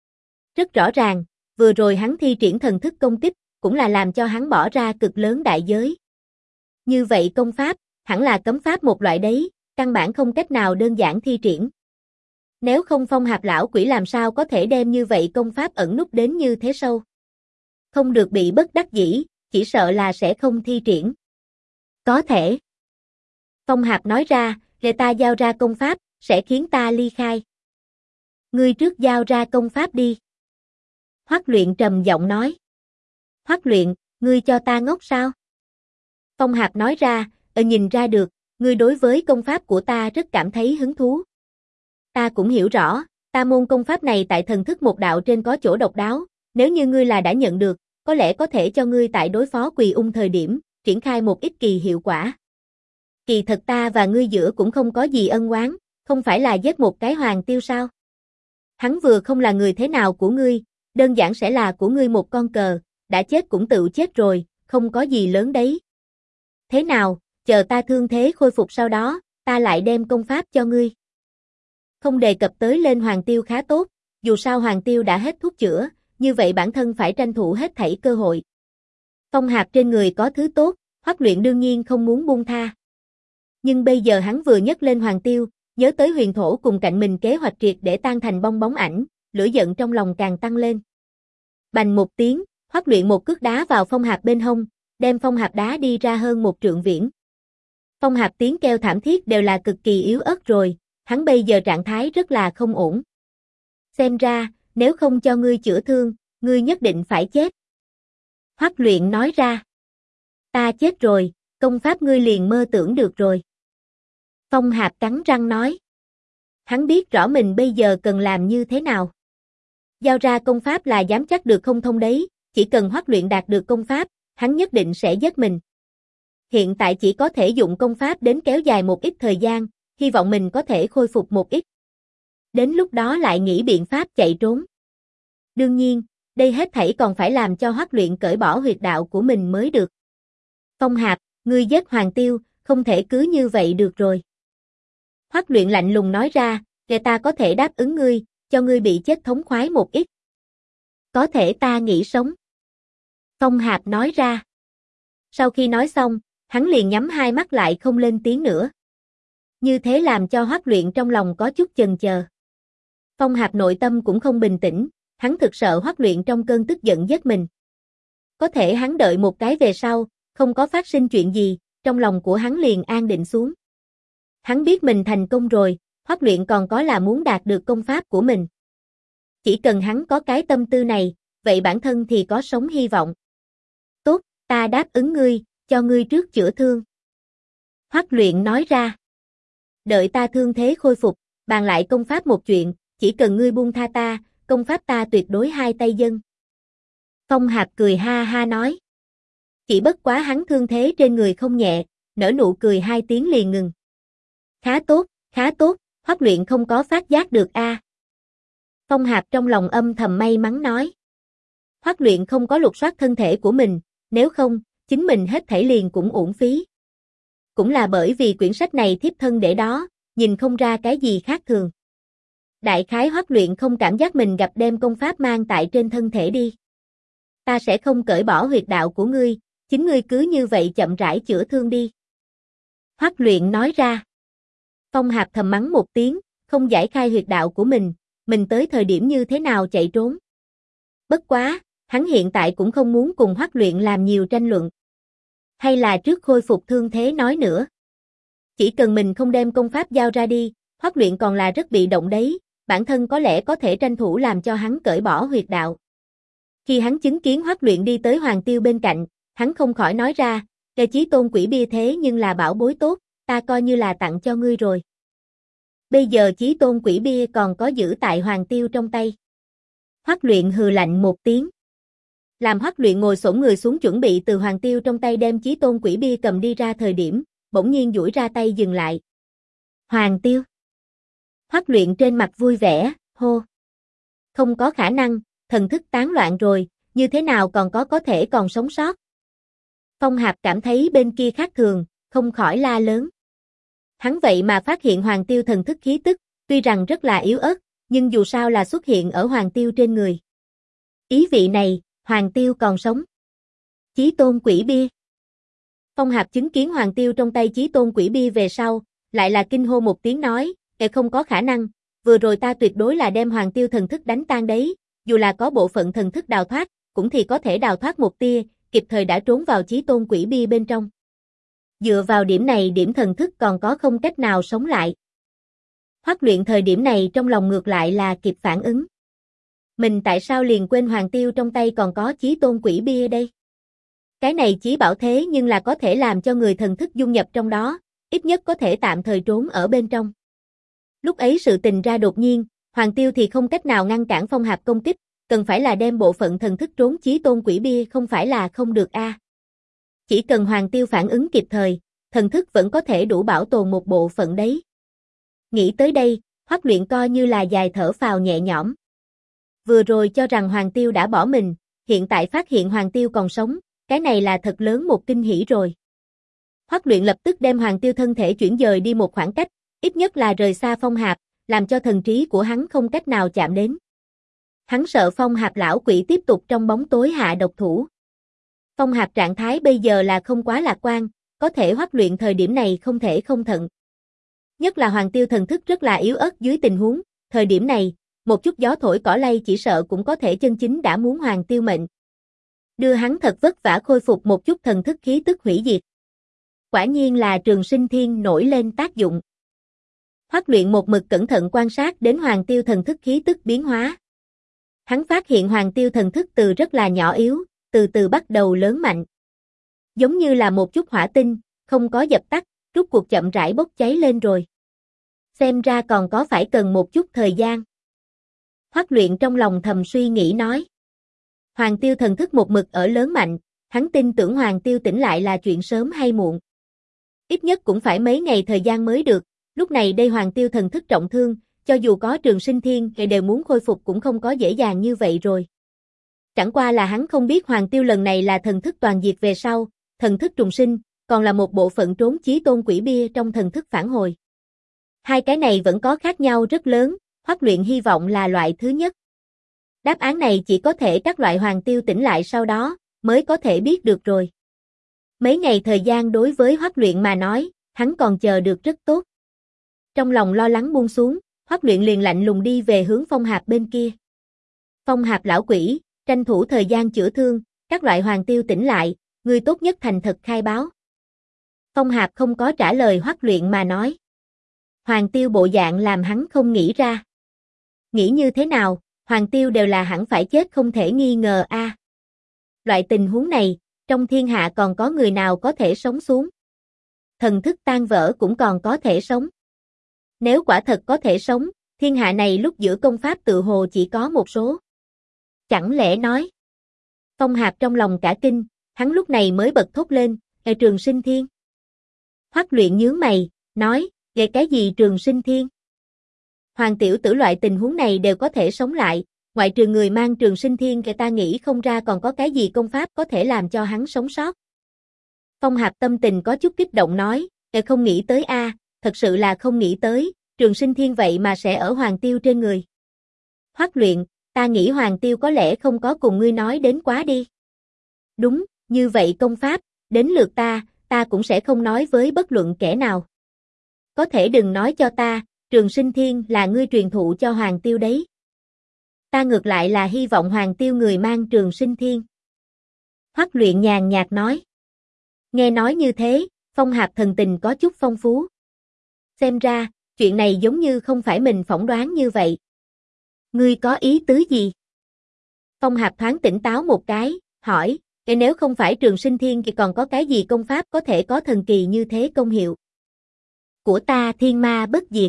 Rất rõ ràng, vừa rồi hắn thi triển thần thức công kích, cũng là làm cho hắn bỏ ra cực lớn đại giới. Như vậy công pháp, hẳn là cấm pháp một loại đấy, căn bản không cách nào đơn giản thi triển. Nếu không Phong Hạp lão quỷ làm sao có thể đem như vậy công pháp ẩn núp đến như thế sâu. Không được bị bất đắc dĩ, chỉ sợ là sẽ không thi triển. Có thể. Phong Hạp nói ra, để ta giao ra công pháp, sẽ khiến ta ly khai. Ngươi trước giao ra công pháp đi. Hoắc Luyện trầm giọng nói. Hoắc Luyện, ngươi cho ta ngốc sao? Phong Hạp nói ra, nhìn ra được, ngươi đối với công pháp của ta rất cảm thấy hứng thú. Ta cũng hiểu rõ, ta môn công pháp này tại thần thức một đạo trên có chỗ độc đáo, nếu như ngươi là đã nhận được, có lẽ có thể cho ngươi tại đối phó Quỳ Ung thời điểm, triển khai một ít kỳ hiệu quả. Kỳ thật ta và ngươi giữa cũng không có gì ân oán, không phải là giết một cái Hoàng Tiêu sao? Hắn vừa không là người thế nào của ngươi, đơn giản sẽ là của ngươi một con cờ, đã chết cũng tự chết rồi, không có gì lớn đấy. Thế nào, chờ ta thương thế khôi phục sau đó, ta lại đem công pháp cho ngươi. Không đề cập tới lên Hoàng Tiêu khá tốt, dù sao Hoàng Tiêu đã hết thuốc chữa, như vậy bản thân phải tranh thủ hết thảy cơ hội. Phong Hạp trên người có thứ tốt, Hoắc Luyện đương nhiên không muốn buông tha. Nhưng bây giờ hắn vừa nhấc lên Hoàng Tiêu, nhớ tới huyền thổ cùng cạnh mình kế hoạch triệt để tan thành bong bóng ảnh, lửa giận trong lòng càng tăng lên. Bành một tiếng, Hoắc Luyện một cước đá vào Phong Hạp bên hông, đem Phong Hạp đá đi ra hơn một trượng viễn. Phong Hạp tiếng kêu thảm thiết đều là cực kỳ yếu ớt rồi, hắn bây giờ trạng thái rất là không ổn. Xem ra, nếu không cho ngươi chữa thương, ngươi nhất định phải chết. Hoắc Luyện nói ra. Ta chết rồi, công pháp ngươi liền mơ tưởng được rồi. Phong Hạp cắn răng nói. Hắn biết rõ mình bây giờ cần làm như thế nào. Giao ra công pháp là dám chắc được không thông đấy, chỉ cần Hoắc Luyện đạt được công pháp, hắn nhất định sẽ giết mình. Hiện tại chỉ có thể dụng công pháp đến kéo dài một ít thời gian, hy vọng mình có thể khôi phục một ít. đến lúc đó lại nghĩ biện pháp chạy trốn. Đương nhiên, đây hết thảy còn phải làm cho Hoắc Luyện cởi bỏ huyệt đạo của mình mới được. Phong Hạp, ngươi giết Hoàng Tiêu, không thể cứ như vậy được rồi. Hoắc Luyện lạnh lùng nói ra, kẻ ta có thể đáp ứng ngươi, cho ngươi bị chết thống khoái một ít. Có thể ta nghĩ sống. Phong Hạp nói ra. Sau khi nói xong, hắn liền nhắm hai mắt lại không lên tiếng nữa. Như thế làm cho Hoắc Luyện trong lòng có chút chần chờ. Phong Hạp nội tâm cũng không bình tĩnh, hắn thực sợ Hoắc Luyện trong cơn tức giận giết mình. Có thể hắn đợi một cái về sau, không có phát sinh chuyện gì, trong lòng của hắn liền an định xuống. Hắn biết mình thành công rồi, Hoắc Luyện còn có là muốn đạt được công pháp của mình. Chỉ cần hắn có cái tâm tư này, vậy bản thân thì có sống hy vọng. Tốt, ta đáp ứng ngươi, cho ngươi trước chữa thương. Hoắc Luyện nói ra. Đợi ta thương thế khôi phục, bàn lại công pháp một chuyện, chỉ cần ngươi buông tha ta, công pháp ta tuyệt đối hai tay dâng. Phong Hạp cười ha ha nói. Chỉ bất quá hắn thương thế trên người không nhẹ, nở nụ cười hai tiếng liền ngừng. Khá tốt, Hoắc Luyện không có phát giác được a. Phong Hạp trong lòng âm thầm may mắn nói. Hoắc Luyện không có lục soát thân thể của mình, nếu không, chính mình hết thảy liền cũng uổng phí. Cũng là bởi vì quyển sách này thiếp thân để đó, nhìn không ra cái gì khác thường. Đại khái Hoắc Luyện không cảm giác mình gặp đem công pháp mang tại trên thân thể đi. Ta sẽ không cởi bỏ huyệt đạo của ngươi, chính ngươi cứ như vậy chậm rãi chữa thương đi. Hoắc Luyện nói ra. Phong Hạp thầm mắng một tiếng, không giải khai huyệt đạo của mình tới thời điểm như thế nào chạy trốn. Bất quá, hắn hiện tại cũng không muốn cùng Hoắc Luyện làm nhiều tranh luận. Hay là trước khôi phục thương thế nói nữa. Chỉ cần mình không đem công pháp giao ra đi, Hoắc Luyện còn là rất bị động đấy, bản thân có lẽ có thể tranh thủ làm cho hắn cởi bỏ huyệt đạo. Khi hắn chứng kiến Hoắc Luyện đi tới Hoàng Tiêu bên cạnh, hắn không khỏi nói ra, cái Chí Tôn Quỷ Bia thế nhưng là bảo bối tốt, ta coi như là tặng cho ngươi rồi. Bây giờ Chí Tôn Quỷ Bia còn có giữ tại Hoàng Tiêu trong tay. Hoắc Luyện hừ lạnh một tiếng. Làm Hoắc Luyện ngồi xổm người xuống chuẩn bị từ Hoàng Tiêu trong tay đem Chí Tôn Quỷ Bia cầm đi ra thời điểm, bỗng nhiên duỗi ra tay dừng lại. Hoàng Tiêu. Hoắc Luyện trên mặt vui vẻ, hô. Không có khả năng, thần thức tán loạn rồi, như thế nào còn có thể còn sống sót. Phong Hạp cảm thấy bên kia khác thường, không khỏi la lớn. Hắn vậy mà phát hiện Hoàng Tiêu thần thức khí tức, tuy rằng rất là yếu ớt, nhưng dù sao là xuất hiện ở Hoàng Tiêu trên người. Ý vị này, Hoàng Tiêu còn sống. Chí Tôn Quỷ Bia. Phong Hạp chứng kiến Hoàng Tiêu trong tay Chí Tôn Quỷ Bia về sau, lại là kinh hô một tiếng nói, không có khả năng, vừa rồi ta tuyệt đối là đem Hoàng Tiêu thần thức đánh tan đấy, dù là có bộ phận thần thức đào thoát, cũng thì có thể đào thoát một tia, kịp thời đã trốn vào Chí Tôn Quỷ Bia bên trong. Dựa vào điểm này điểm thần thức còn có không cách nào sống lại. Hoắc Luyện thời điểm này trong lòng ngược lại là kịp phản ứng. Mình tại sao liền quên Hoàng Tiêu trong tay còn có Chí Tôn Quỷ Bia đây? Cái này chí bảo thế nhưng là có thể làm cho người thần thức dung nhập trong đó, ít nhất có thể tạm thời trốn ở bên trong. Lúc ấy sự tình ra đột nhiên, Hoàng Tiêu thì không cách nào ngăn cản Phong Hạp công kích, cần phải là đem bộ phận thần thức trốn Chí Tôn Quỷ Bia không phải là không được a. Chỉ cần Hoàng Tiêu phản ứng kịp thời, thần thức vẫn có thể đủ bảo tồn một bộ phận đấy. Nghĩ tới đây, Hoắc Luyện coi như là dài thở phào nhẹ nhõm. Vừa rồi cho rằng Hoàng Tiêu đã bỏ mình, hiện tại phát hiện Hoàng Tiêu còn sống, cái này là thật lớn một kinh hỉ rồi. Hoắc Luyện lập tức đem Hoàng Tiêu thân thể chuyển dời đi một khoảng cách, ít nhất là rời xa Phong Hạp, làm cho thần trí của hắn không cách nào chạm đến. Hắn sợ Phong Hạp lão quỷ tiếp tục trong bóng tối hạ độc thủ. Phong Hạp trạng thái bây giờ là không quá lạc quan, có thể Hoắc Luyện thời điểm này không thể không thận. Nhất là Hoàng Tiêu thần thức rất là yếu ớt dưới tình huống, thời điểm này, một chút gió thổi cỏ lay chỉ sợ cũng có thể chân chính đã muốn Hoàng Tiêu mệnh. Đưa hắn thật vất vả khôi phục một chút thần thức khí tức hủy diệt. Quả nhiên là Trường Sinh Thiên nổi lên tác dụng. Hoắc Luyện một mực cẩn thận quan sát đến Hoàng Tiêu thần thức khí tức biến hóa. Hắn phát hiện Hoàng Tiêu thần thức từ rất là nhỏ yếu, từ từ bắt đầu lớn mạnh. Giống như là một chút hỏa tinh, không có dập tắt, rút cuộc chậm rãi bốc cháy lên rồi. Xem ra còn có phải cần một chút thời gian. Hoắc Luyện trong lòng thầm suy nghĩ nói. Hoàng Tiêu thần thức một mực ở lớn mạnh, hắn tin tưởng Hoàng Tiêu tỉnh lại là chuyện sớm hay muộn. Ít nhất cũng phải mấy ngày thời gian mới được, lúc này đây Hoàng Tiêu thần thức trọng thương, cho dù có Trường Sinh Thiên thì đều muốn khôi phục cũng không có dễ dàng như vậy rồi. Chẳng qua là hắn không biết Hoàng Tiêu lần này là thần thức toàn diệt về sau, thần thức trùng sinh, còn là một bộ phận trốn chí tôn quỷ bia trong thần thức phản hồi. Hai cái này vẫn có khác nhau rất lớn, Hoắc Luyện hy vọng là loại thứ nhất. Đáp án này chỉ có thể các loại Hoàng Tiêu tỉnh lại sau đó, mới có thể biết được rồi. Mấy ngày thời gian đối với Hoắc Luyện mà nói, hắn còn chờ được rất tốt. Trong lòng lo lắng buông xuống, Hoắc Luyện liền lạnh lùng đi về hướng Phong Hạp bên kia. Phong Hạp lão quỷ, tranh thủ thời gian chữa thương, các loại Hoàng Tiêu tỉnh lại, ngươi tốt nhất thành thật khai báo. Phong Hạp không có trả lời Hoắc Luyện mà nói. Hoàng Tiêu bộ dạng làm hắn không nghĩ ra. Nghĩ như thế nào, Hoàng Tiêu đều là hẳn phải chết không thể nghi ngờ a. Loại tình huống này, trong thiên hạ còn có người nào có thể sống xuống? Thần thức tan vỡ cũng còn có thể sống. Nếu quả thật có thể sống, thiên hạ này lúc giữa công pháp tự hồ chỉ có một số. Chẳng lẽ nói? Phong Hạp trong lòng cả kinh, hắn lúc này mới bật thốt lên, Trường Sinh Thiên. Hoắc Luyện nhướng mày, nói, cái gì Trường Sinh Thiên? Hoàng tiểu tử loại tình huống này đều có thể sống lại, ngoại trừ người mang Trường Sinh Thiên thì ta nghĩ không ra còn có cái gì công pháp có thể làm cho hắn sống sót. Phong Hạp tâm tình có chút kích động nói, không nghĩ tới a, thật sự là không nghĩ tới, Trường Sinh Thiên vậy mà sẽ ở Hoàng Tiêu trên người. Hoắc Luyện, ta nghĩ Hoàng Tiêu có lẽ không có cùng ngươi nói đến quá đi. Đúng, như vậy công pháp, đến lượt ta cũng sẽ không nói với bất luận kẻ nào. Có thể đừng nói cho ta, Trường Sinh Thiên là ngươi truyền thụ cho Hoàng Tiêu đấy. Ta ngược lại là hy vọng Hoàng Tiêu người mang Trường Sinh Thiên. Hoắc Luyện nhàn nhạt nói. Nghe nói như thế, Phong Hạp thần tình có chút phong phú. Xem ra, chuyện này giống như không phải mình phỏng đoán như vậy. Ngươi có ý tứ gì? Phong Hạp thoáng tỉnh táo một cái, hỏi, nếu không phải Trường Sinh Thiên thì còn có cái gì công pháp có thể có thần kỳ như thế công hiệu? Của ta Thiên Ma bất diệt.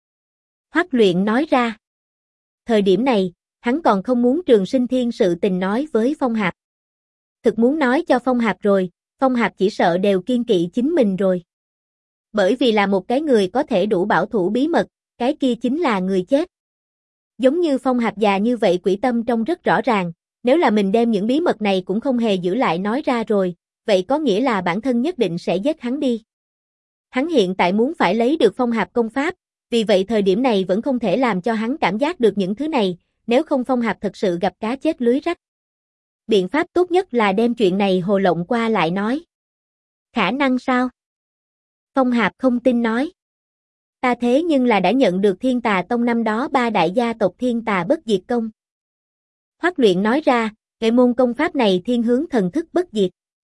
Hoắc Luyện nói ra. Thời điểm này, hắn còn không muốn Trường Sinh Thiên sự tình nói với Phong Hạp. Thực muốn nói cho Phong Hạp rồi, Phong Hạp chỉ sợ đều kiêng kỵ chính mình rồi. Bởi vì là một cái người có thể đủ bảo thủ bí mật, cái kia chính là người chết. Giống như Phong Hạp già như vậy quỷ tâm trong rất rõ ràng, nếu là mình đem những bí mật này cũng không hề giữ lại nói ra rồi, vậy có nghĩa là bản thân nhất định sẽ giết hắn đi. Hắn hiện tại muốn phải lấy được Phong Hạp công pháp, vì vậy thời điểm này vẫn không thể làm cho hắn cảm giác được những thứ này, nếu không Phong Hạp thật sự gặp cá chết lưới rách. Biện pháp tốt nhất là đem chuyện này hồ lộng qua lại nói. Khả năng sao? Phong Hạp không tin nói. Ta thế nhưng là đã nhận được Thiên Tà Tông năm đó 3 đại gia tộc Thiên Tà bất diệt công. Hoắc Luyện nói ra, cái môn công pháp này thiên hướng thần thức bất diệt.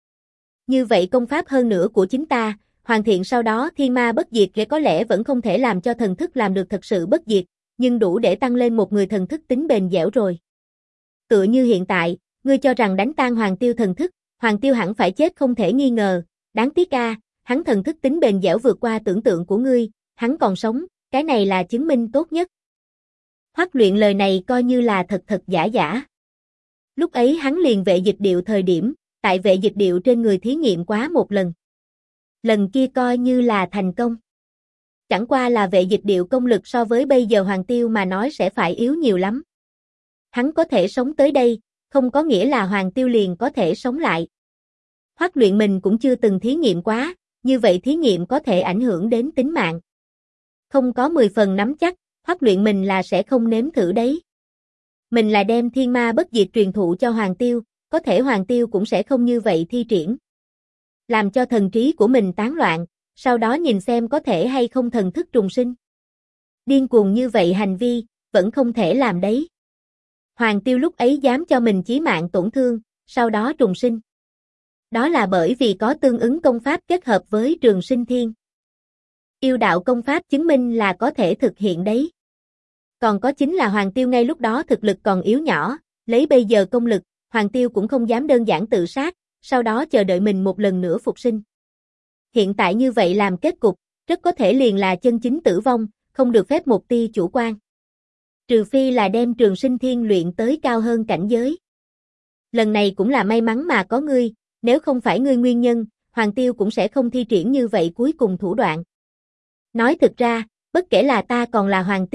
Như vậy công pháp hơn nữa của chính ta, hoàn thiện sau đó Thiên Ma bất diệt có lẽ vẫn không thể làm cho thần thức làm được thật sự bất diệt, nhưng đủ để tăng lên một người thần thức tính bền dẻo rồi. Tựa như hiện tại, ngươi cho rằng đánh tan Hoàng Tiêu thần thức, Hoàng Tiêu hẳn phải chết không thể nghi ngờ, đáng tiếc a, hắn thần thức tính bền dẻo vượt qua tưởng tượng của ngươi, hắn còn sống, cái này là chứng minh tốt nhất. Hoắc Luyện lời này coi như là thật thật giả giả. Lúc ấy hắn liền vệ dịch điệu thời điểm, tại vệ dịch điệu trên người thí nghiệm quá một lần. Lần kia coi như là thành công. Chẳng qua là vệ dịch điệu công lực so với bây giờ Hoàng Tiêu mà nói sẽ phải yếu nhiều lắm. Hắn có thể sống tới đây, không có nghĩa là Hoàng Tiêu liền có thể sống lại. Hoắc Luyện mình cũng chưa từng thí nghiệm quá, như vậy thí nghiệm có thể ảnh hưởng đến tính mạng. Không có 10 phần nắm chắc, Hoắc Luyện mình là sẽ không nếm thử đấy. Mình là đem Thiên Ma bất diệt truyền thụ cho Hoàng Tiêu, có thể Hoàng Tiêu cũng sẽ không như vậy thi triển. Làm cho thần trí của mình tán loạn, sau đó nhìn xem có thể hay không thần thức trùng sinh. Điên cuồng như vậy hành vi, vẫn không thể làm đấy. Hoàng Tiêu lúc ấy dám cho mình chí mạng tổn thương, sau đó trùng sinh. Đó là bởi vì có tương ứng công pháp kết hợp với Trường Sinh Thiên. Yêu đạo công pháp chứng minh là có thể thực hiện đấy. Còn có chính là Hoàng Tiêu ngay lúc đó thực lực còn yếu nhỏ, lấy bây giờ công lực, Hoàng Tiêu cũng không dám đơn giản tự sát, sau đó chờ đợi mình một lần nữa phục sinh. Hiện tại như vậy làm kết cục, rất có thể liền là chân chính tử vong, không được phép một tia chủ quan. Trừ phi là đem Trường Sinh Thiên luyện tới cao hơn cảnh giới. Lần này cũng là may mắn mà có ngươi, nếu không phải ngươi nguyên nhân, Hoàng Tiêu cũng sẽ không thi triển như vậy cuối cùng thủ đoạn. Nói thực ra, bất kể là ta còn là Hoàng Tiêu,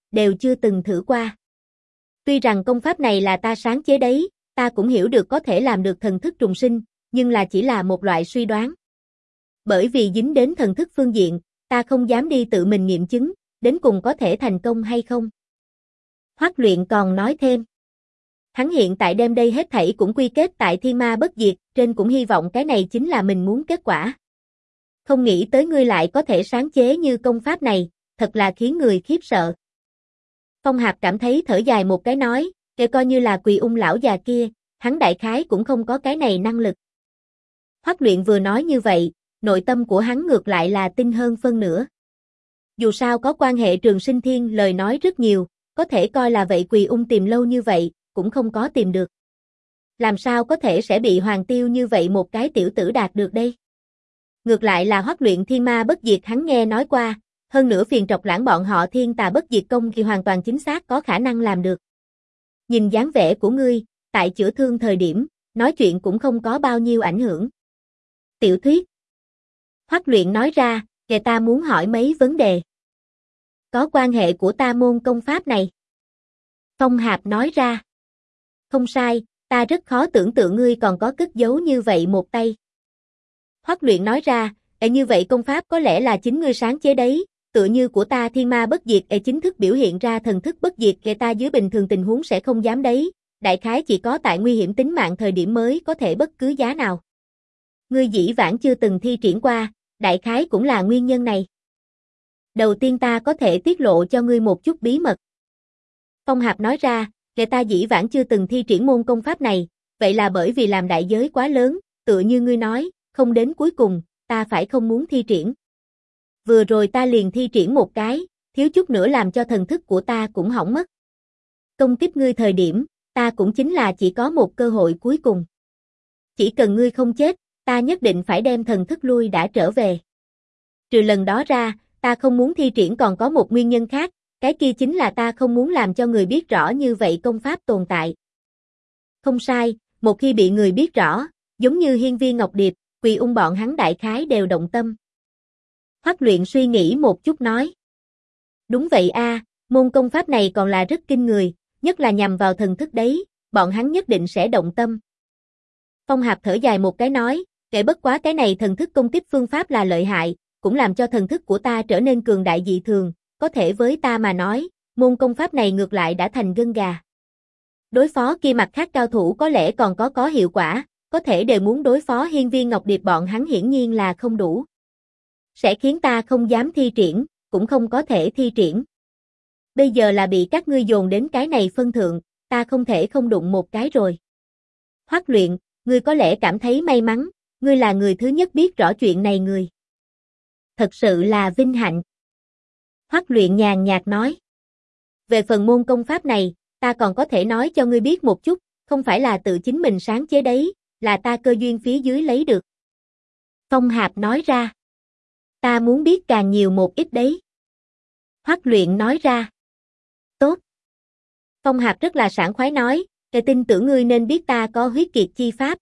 đều chưa từng thử qua. Tuy rằng công pháp này là ta sáng chế đấy, ta cũng hiểu được có thể làm được thần thức trùng sinh, nhưng là chỉ là một loại suy đoán. Bởi vì dính đến thần thức phương diện, ta không dám đi tự mình nghiệm chứng, đến cùng có thể thành công hay không. Hoắc Luyện còn nói thêm. Hắn hiện tại đem đây hết thảy cũng quy kết tại thiên ma bất diệt, trên cũng hy vọng cái này chính là mình muốn kết quả. Không nghĩ tới ngươi lại có thể sáng chế như công pháp này, thật là khiến người khiếp sợ. Phong Hạp cảm thấy thở dài một cái nói, kể coi như là Quỳ Ung lão già kia, hắn đại khái cũng không có cái này năng lực. Hoắc Luyện vừa nói như vậy, nội tâm của hắn ngược lại là tin hơn phân nửa. Dù sao có quan hệ Trường Sinh Thiên lời nói rất nhiều, có thể coi là vậy Quỳ Ung tìm lâu như vậy, cũng không có tìm được. Làm sao có thể sẽ bị Hoàng Tiêu như vậy một cái tiểu tử đạt được đây? Ngược lại là Hoắc Luyện thiên ma bất diệt hắn nghe nói qua, hơn nữa phiền trọc lãng bọn họ thiên tà bất diệt công thì hoàn toàn chính xác có khả năng làm được. Nhìn dáng vẻ của ngươi, tại chữa thương thời điểm, nói chuyện cũng không có bao nhiêu ảnh hưởng. Tiểu thuyết. Hoắc Luyện nói ra, kể ta muốn hỏi mấy vấn đề. Có quan hệ của ta môn công pháp này. Phong Hạp nói ra. Không sai, ta rất khó tưởng tượng ngươi còn có cất giấu như vậy một tay. Hoắc Luyện nói ra, như vậy công pháp có lẽ là chính ngươi sáng chế đấy, tựa như của ta thiên ma bất diệt chính thức biểu hiện ra thần thức bất diệt kể ta dưới bình thường tình huống sẽ không dám đấy, đại khái chỉ có tại nguy hiểm tính mạng thời điểm mới có thể bất cứ giá nào. Ngươi dĩ vãng chưa từng thi triển qua, đại khái cũng là nguyên nhân này. Đầu tiên ta có thể tiết lộ cho ngươi một chút bí mật. Phong Hạp nói ra, kể ta dĩ vãng chưa từng thi triển môn công pháp này, vậy là bởi vì làm đại giới quá lớn, tựa như ngươi nói, không đến cuối cùng, ta phải không muốn thi triển. Vừa rồi ta liền thi triển một cái, thiếu chút nữa làm cho thần thức của ta cũng hỏng mất. Công kích ngươi thời điểm, ta cũng chính là chỉ có một cơ hội cuối cùng. Chỉ cần ngươi không chết, ta nhất định phải đem thần thức lui đã trở về. Trừ lần đó ra, ta không muốn thi triển còn có một nguyên nhân khác, cái kia chính là ta không muốn làm cho người biết rõ như vậy công pháp tồn tại. Không sai, một khi bị người biết rõ, giống như Hiên Viên Ngọc Điệp, Quỳ Ung bọn hắn đại khái đều động tâm. Hoắc Luyện suy nghĩ một chút nói. Đúng vậy a, môn công pháp này còn là rất kinh người, nhất là nhằm vào thần thức đấy, bọn hắn nhất định sẽ động tâm. Phong Hạp thở dài một cái nói, kể bất quá cái này thần thức công kích phương pháp là lợi hại, cũng làm cho thần thức của ta trở nên cường đại dị thường, có thể với ta mà nói, môn công pháp này ngược lại đã thành gân gà. Đối phó kia mặt khác cao thủ có lẽ còn có hiệu quả, có thể đều muốn đối phó Hiên Viên Ngọc Điệp bọn hắn hiển nhiên là không đủ. Sẽ khiến ta không dám thi triển, cũng không có thể thi triển. Bây giờ là bị các ngươi dồn đến cái này phân thượng, ta không thể không đụng một cái rồi. Hoắc Luyện, ngươi có lẽ cảm thấy may mắn, ngươi là người thứ nhất biết rõ chuyện này người. Thật sự là vinh hạnh. Hoắc Luyện nhàn nhạt nói. Về phần môn công pháp này, ta còn có thể nói cho ngươi biết một chút, không phải là tự chính mình sáng chế đấy, là ta cơ duyên phía dưới lấy được. Phong Hạp nói ra. Ta muốn biết càng nhiều một ít đấy. Hoắc Luyện nói ra. Tốt. Phong Hạp rất là sảng khoái nói, cái tin tưởng ngươi nên biết ta có huyết kiệt chi pháp.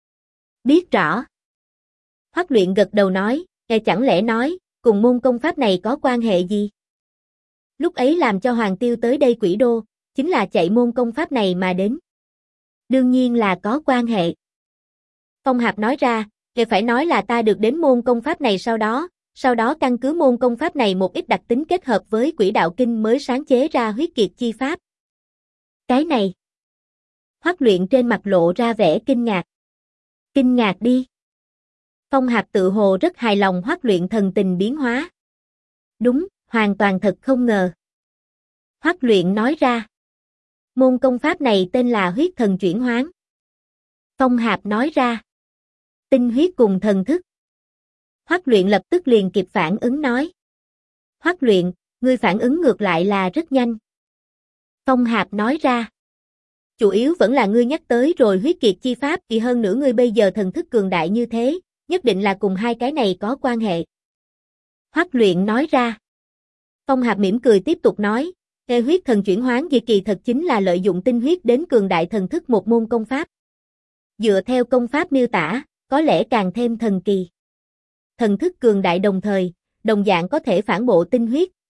Biết rõ. Hoắc Luyện gật đầu nói, cái chẳng lẽ nói, cùng môn công pháp này có quan hệ gì? Lúc ấy làm cho Hoàng Tiêu tới đây Quỷ Đô, chính là chạy môn công pháp này mà đến. Đương nhiên là có quan hệ. Phong Hạp nói ra, cái phải nói là ta được đến môn công pháp này sau đó căn cứ môn công pháp này một ít đặc tính kết hợp với Quỷ Đạo Kinh mới sáng chế ra huyết kiệt chi pháp. Cái này. Hoắc Luyện trên mặt lộ ra vẻ kinh ngạc. Kinh ngạc đi. Phong Hạp tự hồ rất hài lòng Hoắc Luyện thần tình biến hóa. Đúng, hoàn toàn thật không ngờ. Hoắc Luyện nói ra. Môn công pháp này tên là huyết thần chuyển hoán. Phong Hạp nói ra. Tinh huyết cùng thần thức. Hoắc Luyện lập tức liền kịp phản ứng nói. Hoắc Luyện, ngươi phản ứng ngược lại là rất nhanh. Phong Hạp nói ra. Chủ yếu vẫn là ngươi nhắc tới rồi huyết kiệt chi pháp thì hơn nữa ngươi bây giờ thần thức cường đại như thế, nhất định là cùng hai cái này có quan hệ. Hoắc Luyện nói ra. Phong Hạp mỉm cười tiếp tục nói, huyết thần chuyển hoán kỳ thật chính là lợi dụng tinh huyết đến cường đại thần thức một môn công pháp. Dựa theo công pháp miêu tả, có lẽ càng thêm thần kỳ. Thần thức cường đại đồng thời, đồng dạng có thể phản bộ tinh huyết,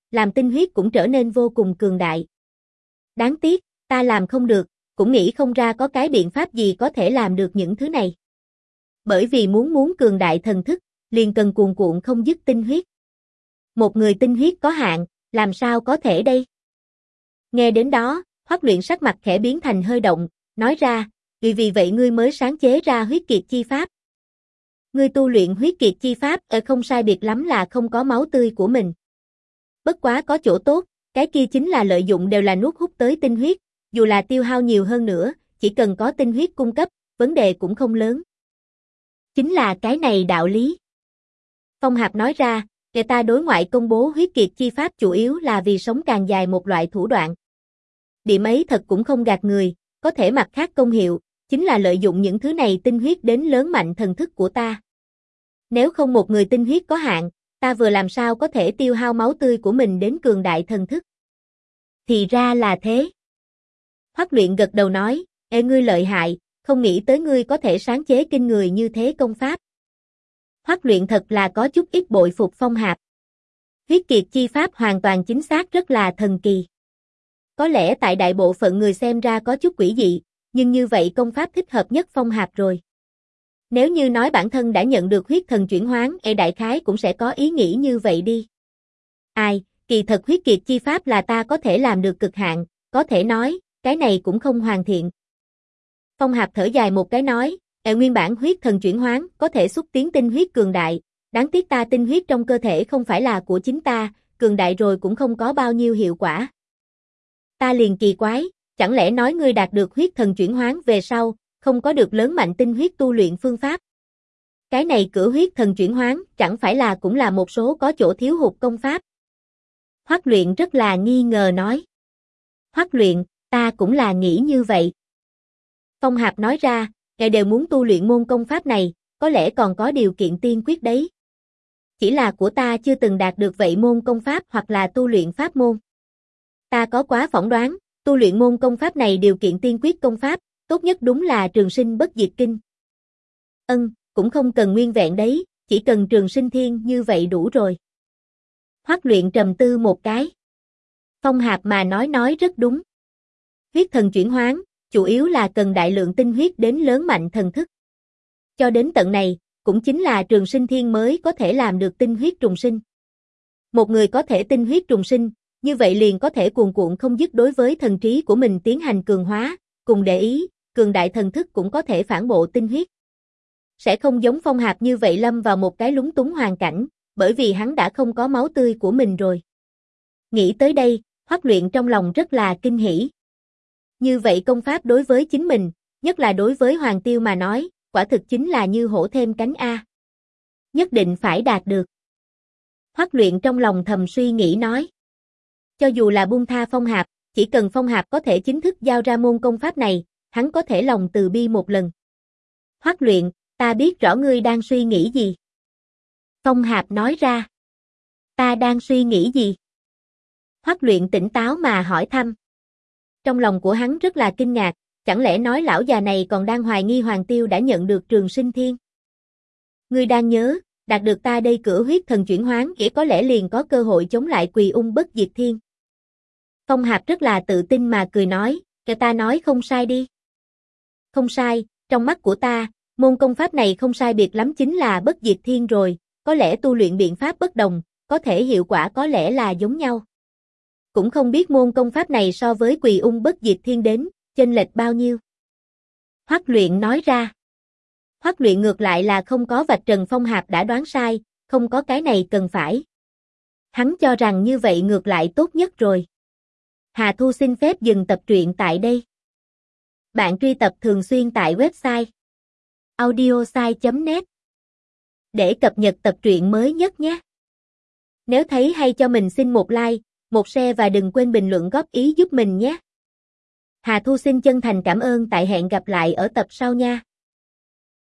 làm tinh huyết cũng trở nên vô cùng cường đại. Đáng tiếc, ta làm không được, cũng nghĩ không ra có cái biện pháp gì có thể làm được những thứ này. Bởi vì muốn cường đại thần thức, liền cần cuồn cuộn không dứt tinh huyết. Một người tinh huyết có hạn, làm sao có thể đây? Nghe đến đó, Hoắc Luyện sắc mặt khẽ biến thành hơi động, nói ra, vì vậy ngươi mới sáng chế ra huyết kiệt chi pháp. Ngươi tu luyện huyết kiệt chi pháp không sai biệt lắm là không có máu tươi của mình. Bất quá có chỗ tốt, cái kia chính là lợi dụng đều là nuốt hút tới tinh huyết, dù là tiêu hao nhiều hơn nữa, chỉ cần có tinh huyết cung cấp, vấn đề cũng không lớn. Chính là cái này đạo lý. Phong Hạp nói ra, người ta đối ngoại công bố huyết kiệt chi pháp chủ yếu là vì sống càng dài một loại thủ đoạn. Điểm ấy thật cũng không gạt người, có thể mặt khác công hiệu, chính là lợi dụng những thứ này tinh huyết đến lớn mạnh thần thức của ta. Nếu không một người tinh huyết có hạn, ta vừa làm sao có thể tiêu hao máu tươi của mình đến cường đại thần thức. Thì ra là thế. Hoắc Luyện gật đầu nói, ngươi lợi hại, không nghĩ tới ngươi có thể sáng chế kinh người như thế công pháp. Hoắc Luyện thật là có chút ít bội phục Phong Hạp. Huyết kiệt chi pháp hoàn toàn chính xác rất là thần kỳ. Có lẽ tại đại bộ phận người xem ra có chút quỷ dị, nhưng như vậy công pháp thích hợp nhất Phong Hạp rồi. Nếu như nói bản thân đã nhận được huyết thần chuyển hoán, đại khái cũng sẽ có ý nghĩ như vậy đi. Ai, kỳ thật huyết kiệt chi pháp là ta có thể làm được cực hạn, có thể nói, cái này cũng không hoàn thiện. Phong Hạp thở dài một cái nói, nguyên bản huyết thần chuyển hoán có thể xúc tiến tinh huyết cường đại, đáng tiếc ta tinh huyết trong cơ thể không phải là của chính ta, cường đại rồi cũng không có bao nhiêu hiệu quả. Ta liền kỳ quái, chẳng lẽ nói ngươi đạt được huyết thần chuyển hoán về sau, không có được lớn mạnh tinh huyết tu luyện phương pháp? Cái này cửa huyết thần chuyển hoán chẳng phải là cũng là một số có chỗ thiếu hụt công pháp? Hoắc Luyện rất là nghi ngờ nói. Hoắc Luyện, ta cũng là nghĩ như vậy. Phong Hạp nói ra, ngài đều muốn tu luyện môn công pháp này, có lẽ còn có điều kiện tiên quyết đấy. Chỉ là của ta chưa từng đạt được vậy môn công pháp hoặc là tu luyện pháp môn. Ta có quá phỏng đoán, tu luyện môn công pháp này điều kiện tiên quyết công pháp, tốt nhất đúng là trường sinh bất diệt kinh. Cũng không cần nguyên vẹn đấy, chỉ cần trường sinh thiên như vậy đủ rồi. Hoắc Luyện trầm tư một cái. Phong Hạp mà nói rất đúng. Huyết thần chuyển hoán, chủ yếu là cần đại lượng tinh huyết đến lớn mạnh thần thức. Cho đến tận này, cũng chính là trường sinh thiên mới có thể làm được tinh huyết trùng sinh. Một người có thể tinh huyết trùng sinh, như vậy liền có thể cuồn cuộn không dứt đối với thần trí của mình tiến hành cường hóa, cùng để ý, cường đại thần thức cũng có thể phản bộ tinh huyết. Sẽ không giống Phong Hạp như vậy lâm vào một cái lúng túng hoàn cảnh, bởi vì hắn đã không có máu tươi của mình rồi. Nghĩ tới đây, Hoắc Luyện trong lòng rất là kinh hỉ. Như vậy công pháp đối với chính mình, nhất là đối với Hoàng Tiêu mà nói, quả thực chính là như hổ thêm cánh A. Nhất định phải đạt được. Hoắc Luyện trong lòng thầm suy nghĩ nói. Cho dù là buông tha Phong Hạp, chỉ cần Phong Hạp có thể chính thức giao ra môn công pháp này, hắn có thể lòng từ bi một lần. Hoắc Luyện, ta biết rõ ngươi đang suy nghĩ gì. Phong Hạp nói ra. Ta đang suy nghĩ gì? Hoắc Luyện tỉnh táo mà hỏi thăm. Trong lòng của hắn rất là kinh ngạc, chẳng lẽ nói lão già này còn đang hoài nghi Hoàng Tiêu đã nhận được trường sinh thiên? Ngươi đang nhớ, đạt được ta đây cửa huyết thần chuyển hoán nghĩa có lẽ liền có cơ hội chống lại Quỳ Ung bất diệt thiên. Phong Hạp rất là tự tin mà cười nói, kẻ ta nói không sai đi. Không sai, trong mắt của ta, môn công pháp này không sai biệt lắm chính là bất diệt thiên rồi, có lẽ tu luyện biện pháp bất đồng, có thể hiệu quả có lẽ là giống nhau. Cũng không biết môn công pháp này so với Quỳ Ung bất diệt thiên đến, chênh lệch bao nhiêu. Hoắc Luyện nói ra. Hoắc Luyện ngược lại là không có vạch trần Phong Hạp đã đoán sai, không có cái này cần phải. Hắn cho rằng như vậy ngược lại tốt nhất rồi. Hà Thu xin phép dừng tập truyện tại đây. Bạn truy tập thường xuyên tại website audiosai.net để cập nhật tập truyện mới nhất nhé. Nếu thấy hay cho mình xin một like, một share và đừng quên bình luận góp ý giúp mình nhé. Hà Thu xin chân thành cảm ơn, tại hẹn gặp lại ở tập sau nha.